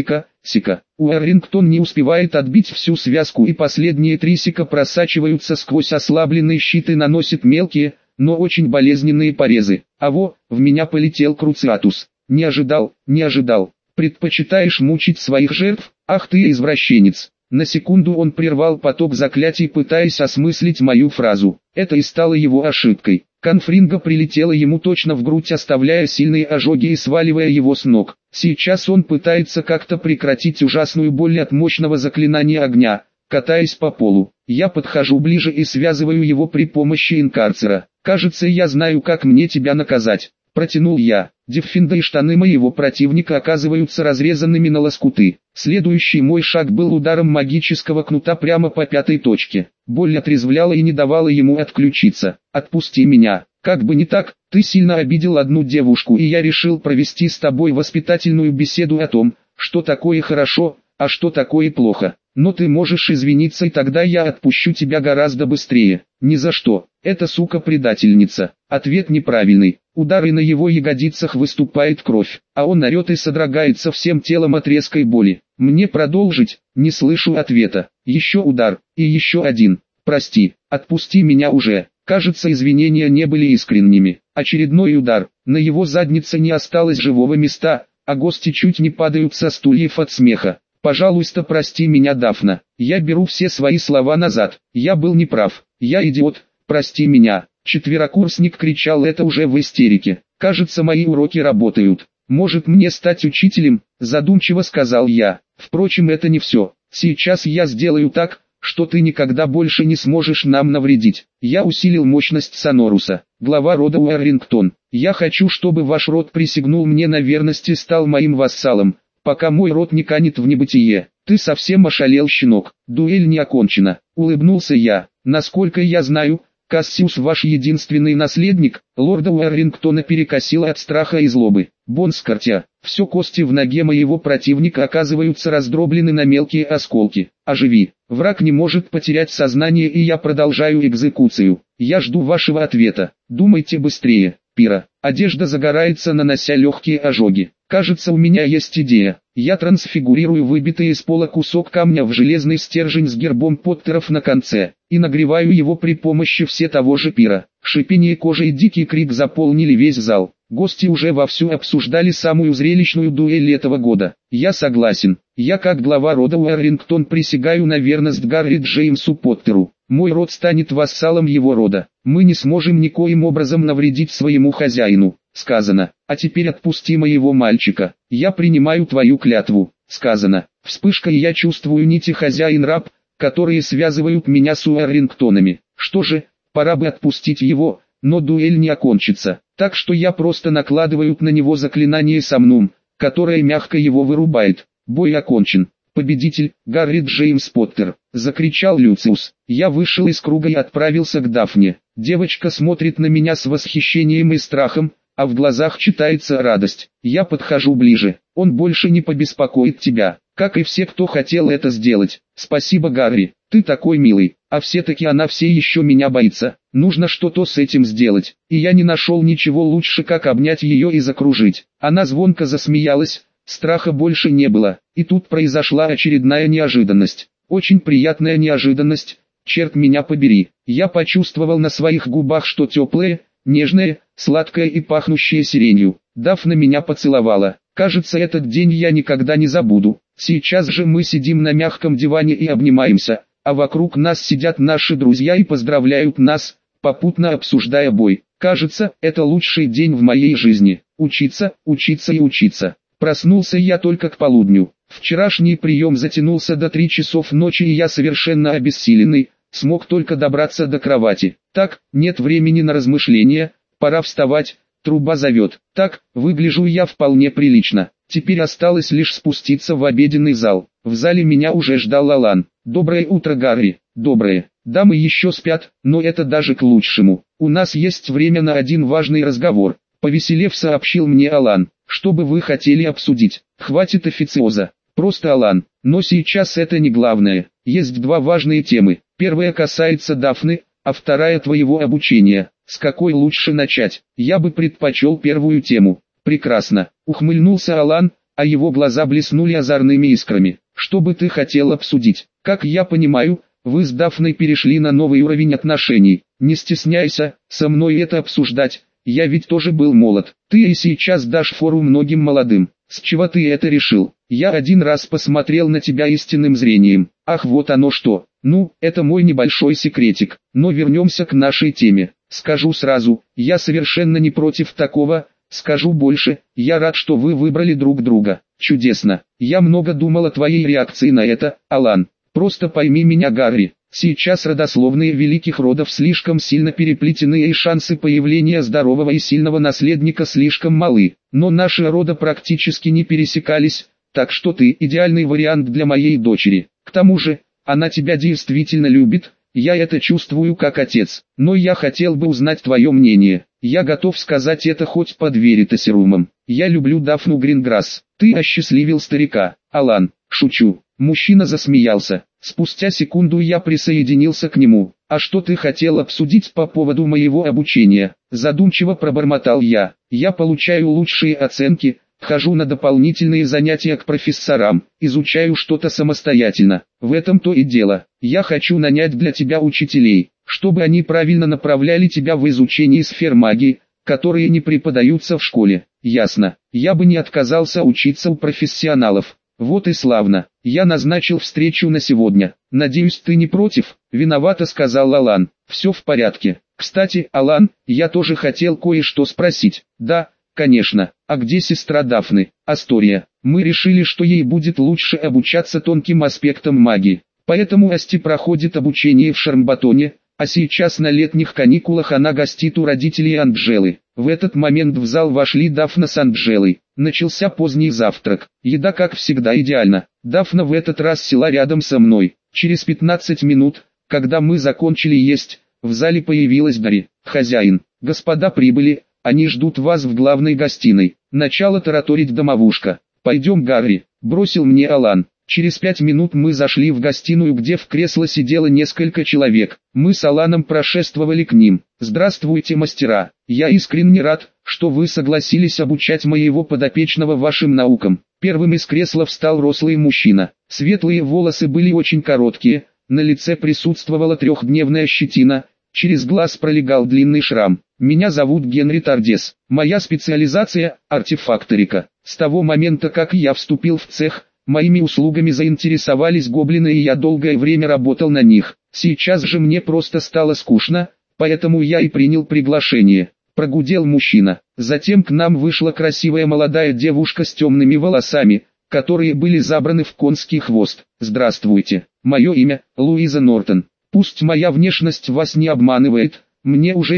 сика. Уоррингтон не успевает отбить всю связку, и последние 3 сика просачиваются сквозь ослабленный щит и наносит мелкие, но очень болезненные порезы. В меня полетел Круциатус. Не ожидал. Предпочитаешь мучить своих жертв? Ах ты извращенец. На секунду он прервал поток заклятий, пытаясь осмыслить мою фразу. Это и стало его ошибкой. Конфринга прилетела ему точно в грудь, оставляя сильные ожоги и сваливая его с ног. Сейчас он пытается как-то прекратить ужасную боль от мощного заклинания огня, катаясь по полу. Я подхожу ближе и связываю его при помощи инкарцера. «Кажется, я знаю, как мне тебя наказать», — протянул я. Деффинда и штаны моего противника оказываются разрезанными на лоскуты. Следующий мой шаг был ударом магического кнута прямо по 5-й точке. Боль отрезвляла и не давала ему отключиться. «Отпусти меня». «Как бы не так, ты сильно обидел одну девушку, и я решил провести с тобой воспитательную беседу о том, что такое хорошо, а что такое плохо. Но ты можешь извиниться, и тогда я отпущу тебя гораздо быстрее». «Ни за что, эта сука предательница». Ответ неправильный. Удары на его ягодицах, выступает кровь, а он орет и содрогается всем телом от резкой боли. «Мне продолжить?» Не слышу ответа. Еще удар, и еще один. «Прости, отпусти меня уже». Кажется, извинения не были искренними. Очередной удар. На его заднице не осталось живого места, а гости чуть не падают со стульев от смеха. «Пожалуйста, прости меня, Дафна. Я беру все свои слова назад. Я был неправ. Я идиот. Прости меня». Четверокурсник кричал это уже в истерике. «Кажется, мои уроки работают. Может, мне стать учителем?» Задумчиво сказал я. «Впрочем, это не все. Сейчас я сделаю так, что ты никогда больше не сможешь нам навредить». Я усилил мощность Соноруса. «Глава рода Уоррингтон, я хочу, чтобы ваш род присягнул мне на верность и стал моим вассалом, пока мой род не канет в небытие». «Ты совсем ошалел, щенок. Дуэль не окончена», — улыбнулся я. «Насколько я знаю, Кассиус ваш единственный наследник». Лорда Уоррингтона перекосило от страха и злобы. «Бонскортя, все кости в ноге моего противника оказываются раздроблены на мелкие осколки. Оживи». Враг не может потерять сознание, и я продолжаю экзекуцию. Я жду вашего ответа. Думайте быстрее. Пира. Одежда загорается, нанося легкие ожоги. Кажется, у меня есть идея. Я трансфигурирую выбитый из пола кусок камня в железный стержень с гербом Поттеров на конце, и нагреваю его при помощи все того же пира. Шипение кожи и дикий крик заполнили весь зал. Гости уже вовсю обсуждали самую зрелищную дуэль этого года. Я согласен. Я, как глава рода Уоррингтон, присягаю на верность Гарри Джеймсу Поттеру. Мой род станет вассалом его рода. Мы не сможем никоим образом навредить своему хозяину. Сказано. А теперь отпусти моего мальчика. Я принимаю твою клятву. Сказано. Вспышка, и я чувствую нити хозяин-раб, которые связывают меня с Уоррингтонами. Что же, пора бы отпустить его, но дуэль не окончится. Так что я просто накладываю на него заклинание Сомнум, которое мягко его вырубает. Бой окончен. «Победитель, Гарри Джеймс Поттер!» — закричал Люциус. Я вышел из круга и отправился к Дафне. Девочка смотрит на меня с восхищением и страхом, а в глазах читается радость. Я подхожу ближе. «Он больше не побеспокоит тебя, как и все, кто хотел это сделать. Спасибо, Гарри, ты такой милый, а все-таки она все еще меня боится. Нужно что-то с этим сделать». И я не нашел ничего лучше, как обнять ее и закружить. Она звонко засмеялась. Страха больше не было, и тут произошла очередная неожиданность. Очень приятная неожиданность, черт меня побери. Я почувствовал на своих губах что теплое, нежное, сладкое и пахнущее сиренью. Дафна меня поцеловала. Кажется, этот день я никогда не забуду. Сейчас же мы сидим на мягком диване и обнимаемся, а вокруг нас сидят наши друзья и поздравляют нас, попутно обсуждая бой. Кажется, это лучший день в моей жизни. Учиться, учиться и учиться. Проснулся я только к полудню. Вчерашний прием затянулся до 3 часов ночи, и я, совершенно обессиленный, смог только добраться до кровати. Так, нет времени на размышления, пора вставать, труба зовет. Так, выгляжу я вполне прилично. Теперь осталось лишь спуститься в обеденный зал. В зале меня уже ждал Алан. «Доброе утро, Гарри». «Доброе. Дамы еще спят, но это даже к лучшему. У нас есть время на один важный разговор», — повеселев сообщил мне Алан. «Что бы вы хотели обсудить? Хватит официоза. Просто Алан. Но сейчас это не главное. Есть 2 важные темы. Первая касается Дафны, а вторая твоего обучения. С какой лучше начать?» «Я бы предпочел первую тему». «Прекрасно», — ухмыльнулся Алан, а его глаза блеснули озорными искрами. Что бы ты хотел обсудить? Как я понимаю, вы с Дафной перешли на новый уровень отношений. Не стесняйся, со мной это обсуждать, я ведь тоже был молод. Ты и сейчас дашь фору многим молодым. С чего ты это решил? Я один раз посмотрел на тебя истинным зрением. Ах, вот оно что. Ну, это мой небольшой секретик. Но вернемся к нашей теме. Скажу сразу, я совершенно не против такого. Скажу больше, я рад, что вы выбрали друг друга. Чудесно. Я много думал о твоей реакции на это, Алан. Просто пойми меня, Гарри. Сейчас родословные великих родов слишком сильно переплетены и шансы появления здорового и сильного наследника слишком малы. Но наши рода практически не пересекались, так что ты идеальный вариант для моей дочери. К тому же, она тебя действительно любит, я это чувствую как отец. Но я хотел бы узнать твое мнение. Я готов сказать это хоть под веритасирумом. Я люблю Дафну Гринграсс. Ты осчастливил старика, Алан. Шучу. Мужчина засмеялся. Спустя секунду я присоединился к нему. «А что ты хотел обсудить по поводу моего обучения?» Задумчиво пробормотал я. «Я получаю лучшие оценки, хожу на дополнительные занятия к профессорам, изучаю что-то самостоятельно. В этом-то и дело. Я хочу нанять для тебя учителей, чтобы они правильно направляли тебя в изучении сфер магии, которые не преподаются в школе. Ясно. Я бы не отказался учиться у профессионалов». «Вот и славно. Я назначил встречу на сегодня. Надеюсь, ты не против?» «Виновато», — сказал Алан. «Все в порядке. Кстати, Алан, я тоже хотел кое-что спросить». «Да, конечно. А где сестра Дафны?» «Астория. Мы решили, что ей будет лучше обучаться тонким аспектам магии. Поэтому Асти проходит обучение в Шармбатоне, а сейчас на летних каникулах она гостит у родителей Анджелы». В этот момент в зал вошли Дафна с Анджелой. Начался поздний завтрак. Еда, как всегда, идеальна. Дафна в этот раз села рядом со мной. Через 15 минут, когда мы закончили есть, в зале появилась Дари. «Хозяин, господа прибыли, они ждут вас в главной гостиной». Начала тараторить домовушка. «Пойдем, Гарри», — бросил мне Алан. Через 5 минут мы зашли в гостиную, где в кресло сидело несколько человек. Мы с Аланом прошествовали к ним. «Здравствуйте, мастера. Я искренне рад, что вы согласились обучать моего подопечного вашим наукам». Первым из кресла встал рослый мужчина. Светлые волосы были очень короткие, на лице присутствовала трехдневная щетина, через глаз пролегал длинный шрам. «Меня зовут Генри Тардес. Моя специализация – артефакторика. С того момента, как я вступил в цех, моими услугами заинтересовались гоблины, и я долгое время работал на них. Сейчас же мне просто стало скучно, поэтому я и принял приглашение». Прогудел мужчина. Затем к нам вышла красивая молодая девушка с темными волосами, которые были забраны в конский хвост. «Здравствуйте, мое имя Луиза Нортон. Пусть моя внешность вас не обманывает, мне уже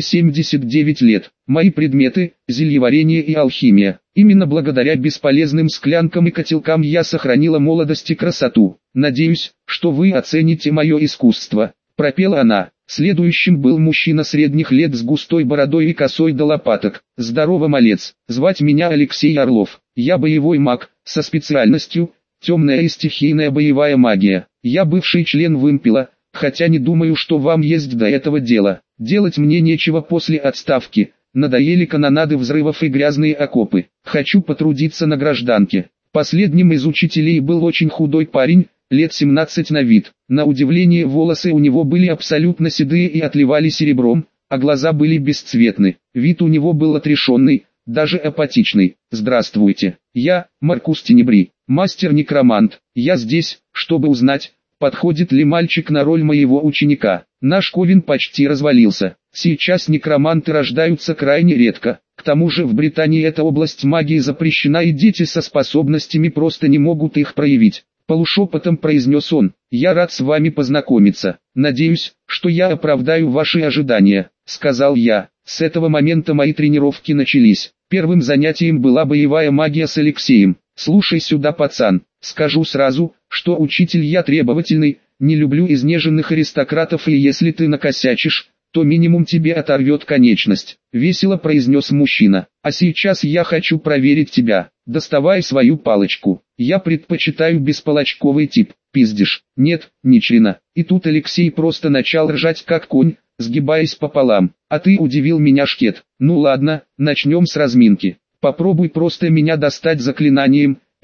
79 лет. Мои предметы – зельеварение и алхимия. Именно благодаря бесполезным склянкам и котелкам я сохранила молодость и красоту. Надеюсь, что вы оцените мое искусство», – пропела она. Следующим был мужчина средних лет с густой бородой и косой до лопаток. «Здорово, малец, звать меня Алексей Орлов. Я боевой маг, со специальностью темная и стихийная боевая магия. Я бывший член вымпела, хотя не думаю, что вам есть до этого дела. Делать мне нечего после отставки, надоели канонады взрывов и грязные окопы. Хочу потрудиться на гражданке». Последним из учителей был очень худой парень, лет 17 на вид. На удивление волосы у него были абсолютно седые и отливали серебром, а глаза были бесцветны. Вид у него был отрешенный, даже апатичный. «Здравствуйте, я Маркус Тенебри, мастер-некромант. Я здесь, чтобы узнать, подходит ли мальчик на роль моего ученика. Наш ковен почти развалился. Сейчас некроманты рождаются крайне редко. К тому же в Британии эта область магии запрещена, и дети со способностями просто не могут их проявить». Полушепотом произнес он. «Я рад с вами познакомиться. Надеюсь, что я оправдаю ваши ожидания», — сказал я. С этого момента мои тренировки начались. Первым занятием была боевая магия с Алексеем. «Слушай сюда, пацан, скажу сразу, что учитель я требовательный, не люблю изнеженных аристократов, и если ты накосячишь, то минимум тебе оторвет конечность», — весело произнес мужчина. «А сейчас я хочу проверить тебя. Доставай свою палочку. Я предпочитаю беспалочковый тип. Пиздишь?» «Нет, ни члена». И тут Алексей просто начал ржать как конь, сгибаясь пополам. «А ты удивил меня, шкет. Ну ладно, начнем с разминки. Попробуй просто меня достать заклинанием,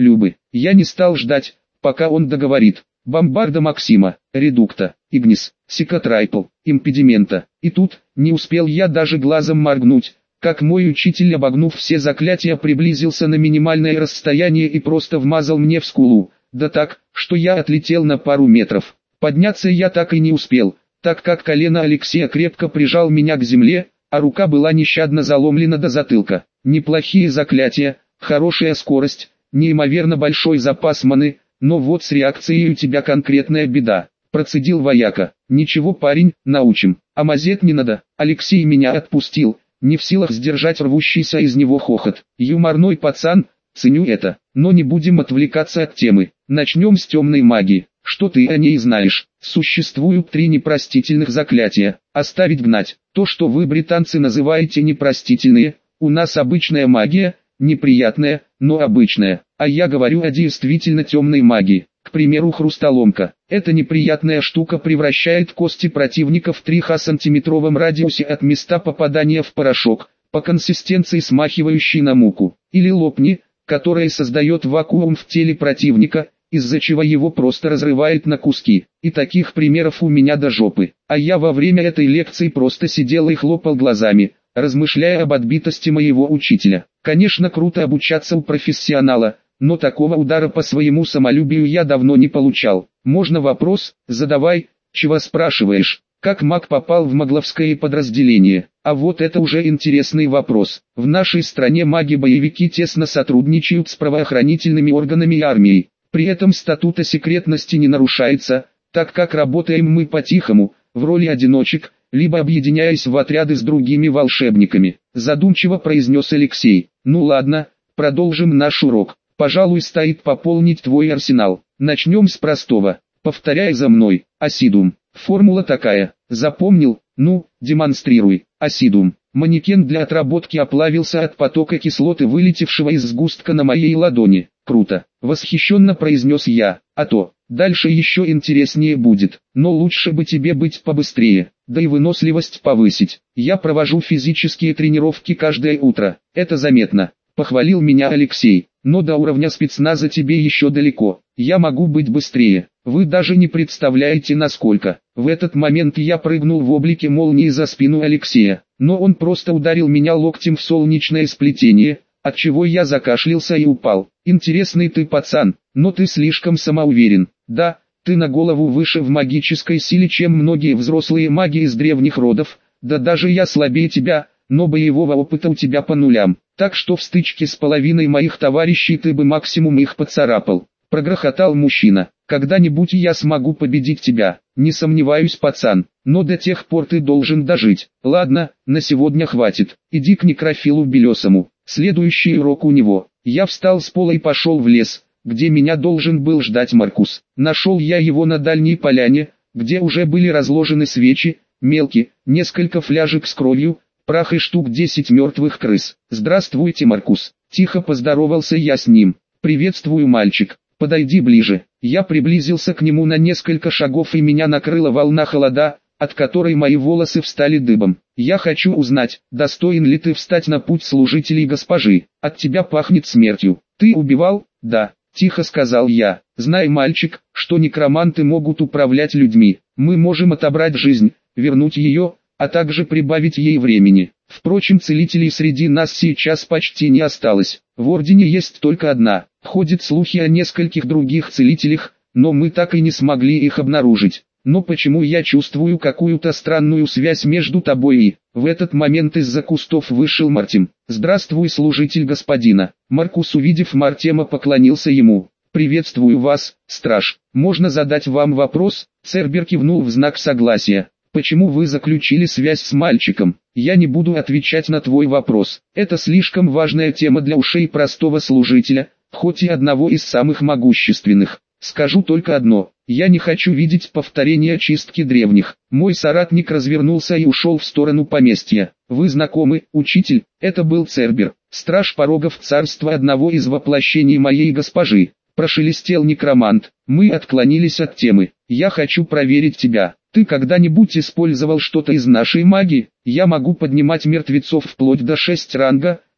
Любы. Я не стал ждать, пока он договорит. Бомбарда Максима, редукта, игнис, секатрайпл, импедимента. И тут, не успел я даже глазом моргнуть, как мой учитель, обогнув все заклятия, приблизился на минимальное расстояние и просто вмазал мне в скулу. Да так, что я отлетел на пару метров. Подняться я так и не успел, так как колено Алексея крепко прижал меня к земле, а рука была нещадно заломлена до затылка. Неплохие заклятия, хорошая скорость, неимоверно большой запас маны, но вот с реакцией у тебя конкретная беда. Процедил вояка. Ничего, парень, научим. А мазет не надо. Алексей меня отпустил, не в силах сдержать рвущийся из него хохот. Юморной пацан, ценю это, но не будем отвлекаться от темы. Начнем с темной магии. Что ты о ней знаешь? Существуют 3 непростительных заклятия. Оставить, гнать. То, что вы, британцы, называете непростительные, у нас обычная магия, неприятная, но обычная. А я говорю о действительно темной магии. К примеру, хрусталомка. Эта неприятная штука превращает кости противника в 3-сантиметровом радиусе от места попадания в порошок, по консистенции смахивающий на муку. Или лопни, которая создает вакуум в теле противника, из-за чего его просто разрывает на куски. И таких примеров у меня до жопы. А я во время этой лекции просто сидел и хлопал глазами, размышляя об отбитости моего учителя. Конечно, круто обучаться у профессионала, но такого удара по своему самолюбию я давно не получал. Можно вопрос? Задавай. Чего спрашиваешь? Как маг попал в магловское подразделение? А вот это уже интересный вопрос. В нашей стране маги-боевики тесно сотрудничают с правоохранительными органами и армией. При этом статута секретности не нарушается, так как работаем мы по-тихому, в роли одиночек, либо объединяясь в отряды с другими волшебниками. Задумчиво произнес Алексей. Ну ладно, продолжим наш урок. Пожалуй, стоит пополнить твой арсенал. Начнем с простого. Повторяй за мной. Осидум. Формула такая. Запомнил? Ну, демонстрируй. Осидум. Манекен для отработки оплавился от потока кислоты, вылетевшего из сгустка на моей ладони. Круто. Восхищенно произнес я. А то, дальше еще интереснее будет. Но лучше бы тебе быть побыстрее. Да и выносливость повысить. Я провожу физические тренировки каждое утро. Это заметно. Похвалил меня Алексей. Но до уровня спецназа тебе еще далеко. Я могу быть быстрее. Вы даже не представляете, насколько. В этот момент я прыгнул в облике молнии за спину Алексея. Но он просто ударил меня локтем в солнечное сплетение, отчего я закашлялся и упал. Интересный ты пацан, но ты слишком самоуверен. Да, ты на голову выше в магической силе, чем многие взрослые маги из древних родов. Да даже я слабее тебя, но боевого опыта у тебя по нулям. Так что в стычке с половиной моих товарищей ты бы максимум их поцарапал. Прогрохотал мужчина. Когда-нибудь я смогу победить тебя. Не сомневаюсь, пацан. Но до тех пор ты должен дожить. Ладно, на сегодня хватит. Иди к некрофилу Белесому. Следующий урок у него. Я встал с пола и пошел в лес, где меня должен был ждать Маркус. Нашел я его на дальней поляне, где уже были разложены свечи, мелки, несколько фляжек с кровью, прах и штук 10 мертвых крыс. «Здравствуйте, Маркус!» Тихо поздоровался я с ним. «Приветствую, мальчик. Подойди ближе». Я приблизился к нему на несколько шагов, и меня накрыла волна холода, от которой мои волосы встали дыбом. «Я хочу узнать, достоин ли ты встать на путь служителей госпожи. От тебя пахнет смертью. Ты убивал?» «Да», — тихо сказал я. «Знай, мальчик, что некроманты могут управлять людьми. Мы можем отобрать жизнь, вернуть ее, а также прибавить ей времени. Впрочем, целителей среди нас сейчас почти не осталось. В Ордене есть только одна. Ходят слухи о нескольких других целителях, но мы так и не смогли их обнаружить. Но почему я чувствую какую-то странную связь между тобой и...» В этот момент из-за кустов вышел Мартем. «Здравствуй, служитель господина». Маркус, увидев Мартема, поклонился ему. «Приветствую вас, страж. Можно задать вам вопрос?» Цербер кивнул в знак согласия. «Почему вы заключили связь с мальчиком? Я не буду отвечать на твой вопрос. Это слишком важная тема для ушей простого служителя, хоть и одного из самых могущественных. Скажу только одно. Я не хочу видеть повторения чистки древних». Мой соратник развернулся и ушел в сторону поместья. «Вы знакомы, учитель?» Это был Цербер, страж порогов царства, одного из воплощений моей госпожи. Прошелестел некромант. «Мы отклонились от темы. Я хочу проверить тебя. Ты когда-нибудь использовал что-то из нашей магии? Я могу поднимать мертвецов вплоть до 6 ранга,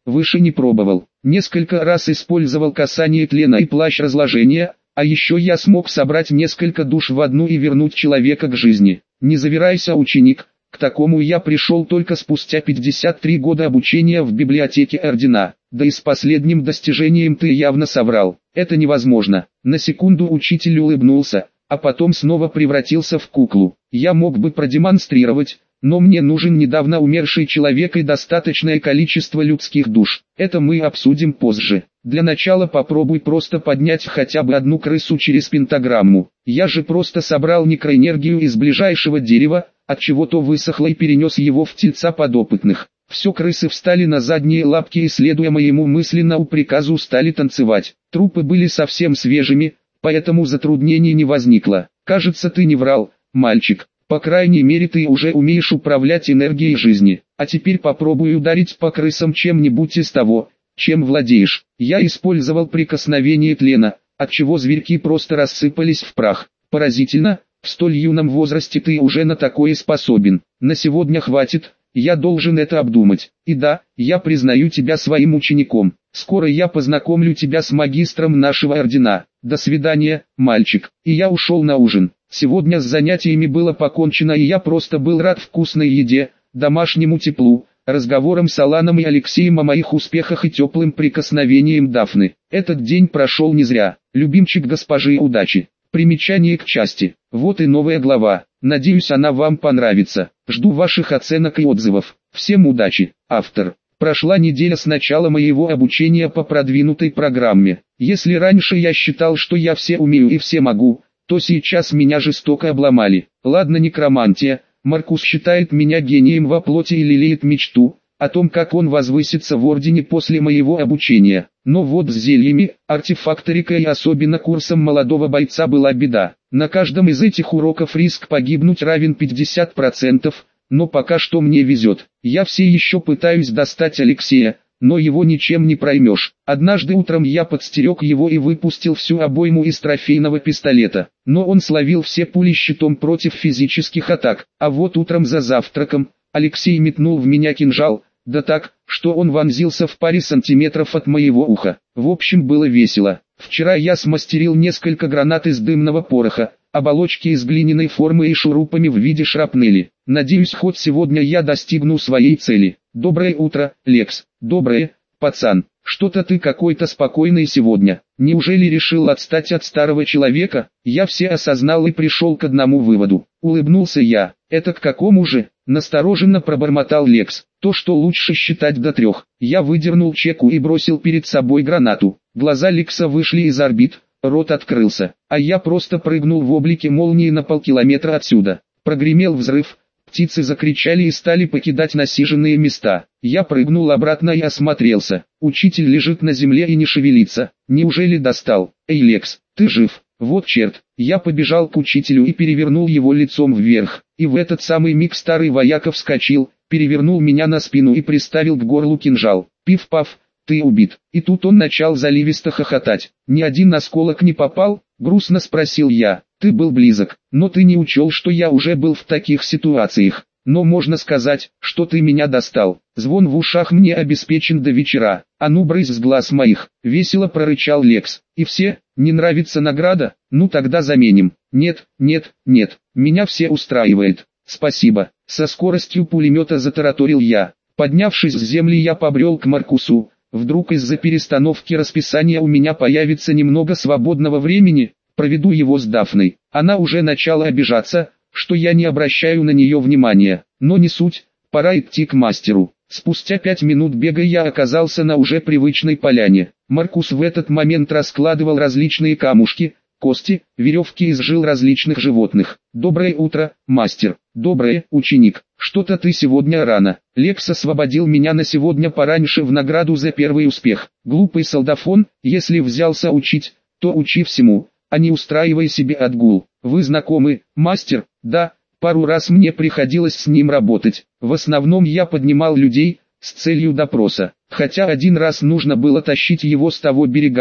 выше не пробовал. Несколько раз использовал касание тлена и плащ разложения, а еще я смог собрать несколько душ в одну и вернуть человека к жизни. Не завирайся, ученик, к такому я пришел только спустя 53 года обучения в библиотеке Ордена. Да и с последним достижением ты явно соврал. Это невозможно. На секунду учитель улыбнулся, а потом снова превратился в куклу. Я мог бы продемонстрировать, но мне нужен недавно умерший человек и достаточное количество людских душ. Это мы обсудим позже. Для начала попробуй просто поднять хотя бы одну крысу через пентаграмму. Я же просто собрал некроэнергию из ближайшего дерева, от чего-то высохло и перенес его в тельца подопытных. Все крысы встали на задние лапки и, следуя моему мысленному приказу, стали танцевать. Трупы были совсем свежими, поэтому затруднений не возникло. Кажется, ты не врал, мальчик. По крайней мере, ты уже умеешь управлять энергией жизни. А теперь попробуй ударить по крысам чем-нибудь из того, чем владеешь. Я использовал прикосновение тлена, отчего зверьки просто рассыпались в прах. Поразительно, в столь юном возрасте ты уже на такое способен. На сегодня хватит. Я должен это обдумать. И да, я признаю тебя своим учеником. Скоро я познакомлю тебя с магистром нашего ордена. До свидания, мальчик. И я ушел на ужин. Сегодня с занятиями было покончено, и я просто был рад вкусной еде, домашнему теплу, разговорам с Аланом и Алексеем о моих успехах и теплым прикосновением Дафны. Этот день прошел не зря. Любимчик госпожи удачи. Примечание к части. Вот и новая глава. Надеюсь, она вам понравится. Жду ваших оценок и отзывов. Всем удачи. Автор. Прошла неделя с начала моего обучения по продвинутой программе. Если раньше я считал, что я все умею и все могу, то сейчас меня жестоко обломали. Ладно, некромантия. Маркус считает меня гением во плоти и лелеет мечту о том, как он возвысится в ордене после моего обучения. Но вот с зельями, артефакторикой и особенно курсом молодого бойца была беда. На каждом из этих уроков риск погибнуть равен 50%, но пока что мне везет. Я все еще пытаюсь достать Алексея, но его ничем не проймешь. Однажды утром я подстерег его и выпустил всю обойму из трофейного пистолета, но он словил все пули щитом против физических атак. А вот утром за завтраком Алексей метнул в меня кинжал, да так, что он вонзился в паре сантиметров от моего уха. В общем, было весело. Вчера я смастерил несколько гранат из дымного пороха, оболочки из глиняной формы и шурупами в виде шрапнели. Надеюсь, хоть сегодня я достигну своей цели. Доброе утро, Лекс. Доброе, пацан. Что-то ты какой-то спокойный сегодня. Неужели решил отстать от старого человека? Я все осознал и пришел к одному выводу. Улыбнулся я. Это к какому же? Настороженно пробормотал Лекс. То, что лучше считать до 3. Я выдернул чеку и бросил перед собой гранату. Глаза Лекса вышли из орбит, рот открылся. А я просто прыгнул в облике молнии на полкилометра отсюда. Прогремел взрыв. Птицы закричали и стали покидать насиженные места. Я прыгнул обратно и осмотрелся. Учитель лежит на земле и не шевелится. Неужели достал? Эй, Лекс, ты жив? Вот черт. Я побежал к учителю и перевернул его лицом вверх. И в этот самый миг старый вояка вскочил, перевернул меня на спину и приставил к горлу кинжал. Пиф-паф, ты убит. И тут он начал заливисто хохотать. Ни один осколок не попал? Грустно спросил я. Ты был близок, но ты не учел, что я уже был в таких ситуациях. Но можно сказать, что ты меня достал. Звон в ушах мне обеспечен до вечера. А ну брысь с глаз моих, весело прорычал Лекс. И все, не нравится награда? Ну тогда заменим. Нет, нет, нет, меня все устраивает. Спасибо. Со скоростью пулемета затараторил я. Поднявшись с земли, я побрел к Маркусу. Вдруг из-за перестановки расписания у меня появится немного свободного времени. Проведу его с Дафной. Она уже начала обижаться, что я не обращаю на нее внимания. Но не суть, пора идти к мастеру. Спустя 5 минут бега я оказался на уже привычной поляне. Маркус в этот момент раскладывал различные камушки, кости, веревки из жил различных животных. «Доброе утро, мастер». «Доброе, ученик. Что-то ты сегодня рано». Лекс освободил меня на сегодня пораньше в награду за первый успех. Глупый солдафон, если взялся учить, то учи всему, а не устраивай себе отгул. Вы знакомы, мастер? Да, пару раз мне приходилось с ним работать. В основном я поднимал людей, с целью допроса. Хотя один раз нужно было тащить его с того берега,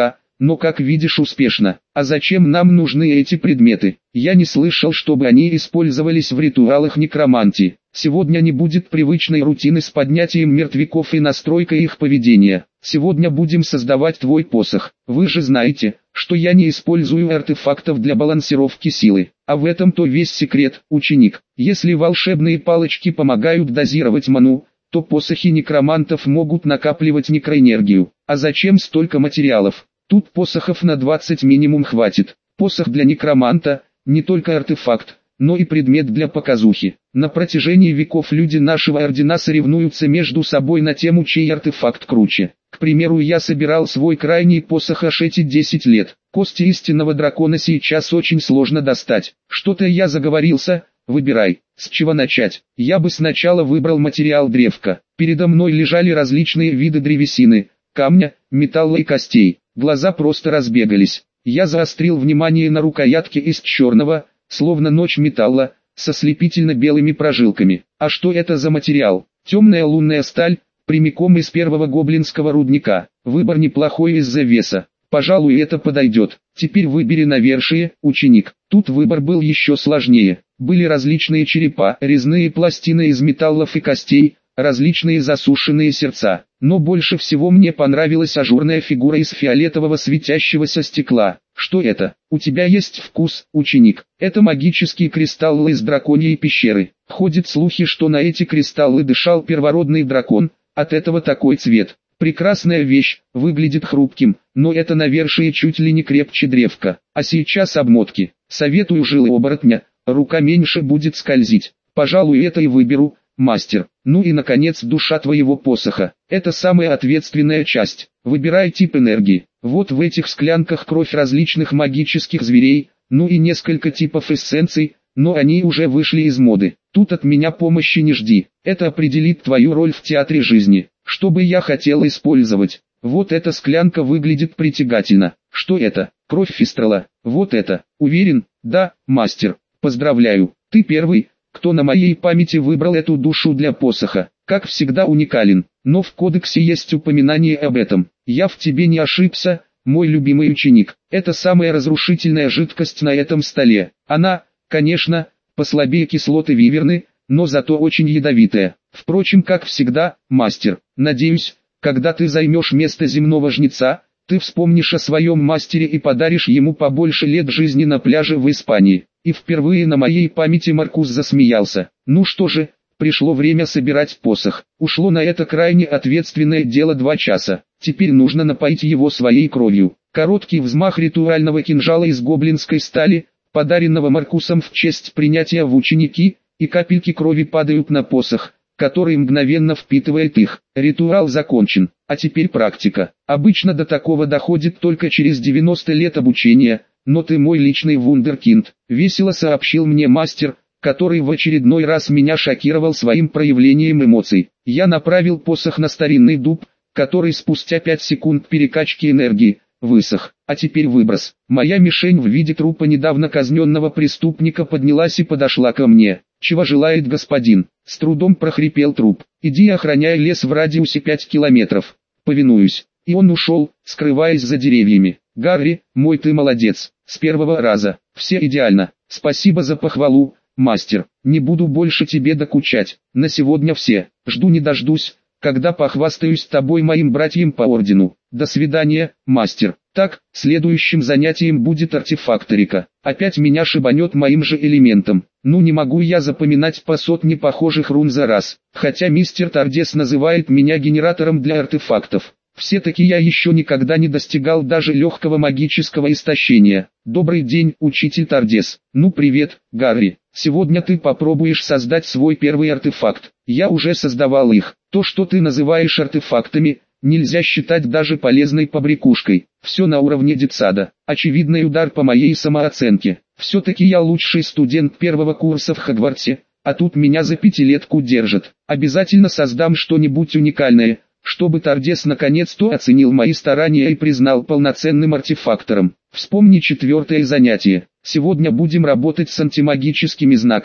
но как видишь успешно. А зачем нам нужны эти предметы? Я не слышал, чтобы они использовались в ритуалах некромантии. Сегодня не будет привычной рутины с поднятием мертвяков и настройкой их поведения. Сегодня будем создавать твой посох. Вы же знаете, что я не использую артефактов для балансировки силы. А в этом-то весь секрет, ученик. Если волшебные палочки помогают дозировать ману, то посохи некромантов могут накапливать некроэнергию. А зачем столько материалов? Тут посохов на 20 минимум хватит. Посох для некроманта – не только артефакт, но и предмет для показухи. На протяжении веков люди нашего ордена соревнуются между собой на тему, чей артефакт круче. К примеру, я собирал свой крайний посох аж эти 10 лет. Кости истинного дракона сейчас очень сложно достать. Что-то я заговорился, выбирай, с чего начать. Я бы сначала выбрал материал древка. Передо мной лежали различные виды древесины, камня, металла и костей. Глаза просто разбегались. Я заострил внимание на рукоятке из черного, словно ночь металла, со слепительно-белыми прожилками. А что это за материал? Темная лунная сталь, прямиком из первого гоблинского рудника. Выбор неплохой из-за веса. Пожалуй, это подойдет. Теперь выбери навершие, ученик. Тут выбор был еще сложнее. Были различные черепа, резные пластины из металлов и костей, различные засушенные сердца. Но больше всего мне понравилась ажурная фигура из фиолетового светящегося стекла. Что это? У тебя есть вкус, ученик. Это магические кристаллы из драконьей пещеры. Ходят слухи, что на эти кристаллы дышал первородный дракон, от этого такой цвет. Прекрасная вещь, выглядит хрупким, но это навершие чуть ли не крепче древка. А сейчас обмотки. Советую жилы оборотня, рука меньше будет скользить. Пожалуй, это и выберу, мастер. Ну и наконец душа твоего посоха. Это самая ответственная часть. Выбирай тип энергии. Вот в этих склянках кровь различных магических зверей, ну и несколько типов эссенций, но они уже вышли из моды. Тут от меня помощи не жди. Это определит твою роль в театре жизни. Что бы я хотел использовать? Вот эта склянка выглядит притягательно. Что это? Кровь Фистрала. Вот это. Уверен? Да, мастер. Поздравляю. Ты первый, кто на моей памяти выбрал эту душу для посоха. Как всегда уникален. Но в кодексе есть упоминание об этом. Я в тебе не ошибся, мой любимый ученик. Это самая разрушительная жидкость на этом столе. Она, конечно, послабее кислоты виверны, но зато очень ядовитая. Впрочем, как всегда, мастер, надеюсь, когда ты займешь место земного жнеца, ты вспомнишь о своем мастере и подаришь ему побольше лет жизни на пляже в Испании. И впервые на моей памяти Маркус засмеялся. Ну что же, пришло время собирать посох. Ушло на это крайне ответственное дело 2 часа. Теперь нужно напоить его своей кровью. Короткий взмах ритуального кинжала из гоблинской стали, подаренного Маркусом в честь принятия в ученики, и капельки крови падают на посох, который мгновенно впитывает их. Ритуал закончен, а теперь практика. Обычно до такого доходит только через 90 лет обучения, но ты мой личный вундеркинд, весело сообщил мне мастер, который в очередной раз меня шокировал своим проявлением эмоций. Я направил посох на старинный дуб, который спустя 5 секунд перекачки энергии высох. А теперь выброс. Моя мишень в виде трупа недавно казненного преступника поднялась и подошла ко мне. «Чего желает господин?» С трудом прохрипел труп. «Иди охраняй лес в радиусе 5 километров». «Повинуюсь». И он ушел, скрываясь за деревьями. «Гарри, мой ты молодец. С первого раза. Все идеально. Спасибо за похвалу, мастер. Не буду больше тебе докучать. На сегодня все. Жду не дождусь, когда похвастаюсь тобой моим братьям по ордену. До свидания, мастер». Так, следующим занятием будет артефакторика. Опять меня шибанет моим же элементом. Ну не могу я запоминать по сотне похожих рун за раз. Хотя мистер Тардес называет меня генератором для артефактов. Все-таки я еще никогда не достигал даже легкого магического истощения. Добрый день, учитель Тардес. Ну привет, Гарри. Сегодня ты попробуешь создать свой первый артефакт. Я уже создавал их. То, что ты называешь артефактами, нельзя считать даже полезной побрякушкой. Все на уровне детсада. Очевидный удар по моей самооценке. Все-таки я лучший студент первого курса в Хогвартсе, а тут меня за 5-летку держат. Обязательно создам что-нибудь уникальное, чтобы Тардес наконец-то оценил мои старания и признал полноценным артефактором. Вспомни 4-е занятие. Сегодня будем работать с антимагическими знаками.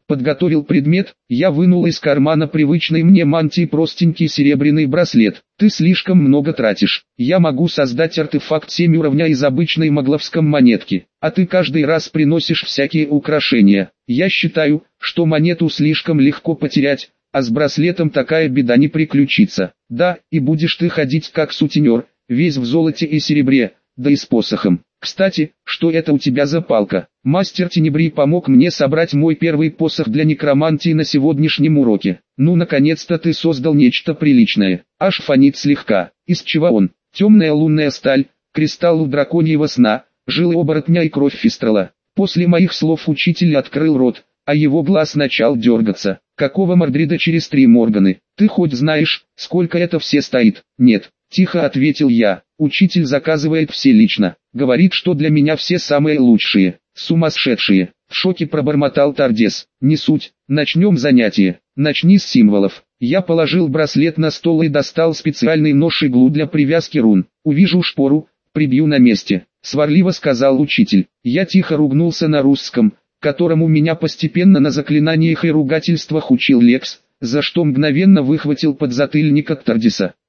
Подготовил предмет, я вынул из кармана привычной мне мантии простенький серебряный браслет. Ты слишком много тратишь. Я могу создать артефакт 7 уровня из обычной магловском монетки, а ты каждый раз приносишь всякие украшения. Я считаю, что монету слишком легко потерять, а с браслетом такая беда не приключится. Да, и будешь ты ходить как сутенер, весь в золоте и серебре, да и с посохом. Кстати, что это у тебя за палка? Мастер Тенебри помог мне собрать мой первый посох для некромантии на сегодняшнем уроке. Ну наконец-то ты создал нечто приличное. Аж фонит слегка. Из чего он? Темная лунная сталь, кристалл у драконьего сна, жилы оборотня и кровь фистрала. После моих слов учитель открыл рот, а его глаз начал дергаться. Какого мордрида через 3 морганы? Ты хоть знаешь, сколько это все стоит? Нет. Тихо ответил я. Учитель заказывает все лично. Говорит, что для меня все самые лучшие. Сумасшедшие. В шоке пробормотал Тардес. Не суть. Начнем занятие. Начни с символов. Я положил браслет на стол и достал специальный нож-иглу для привязки рун. Увижу шпору, прибью на месте. Сварливо сказал учитель. Я тихо ругнулся на русском, которому меня постепенно на заклинаниях и ругательствах учил Лекс, за что мгновенно выхватил подзатыльник от Тардеса.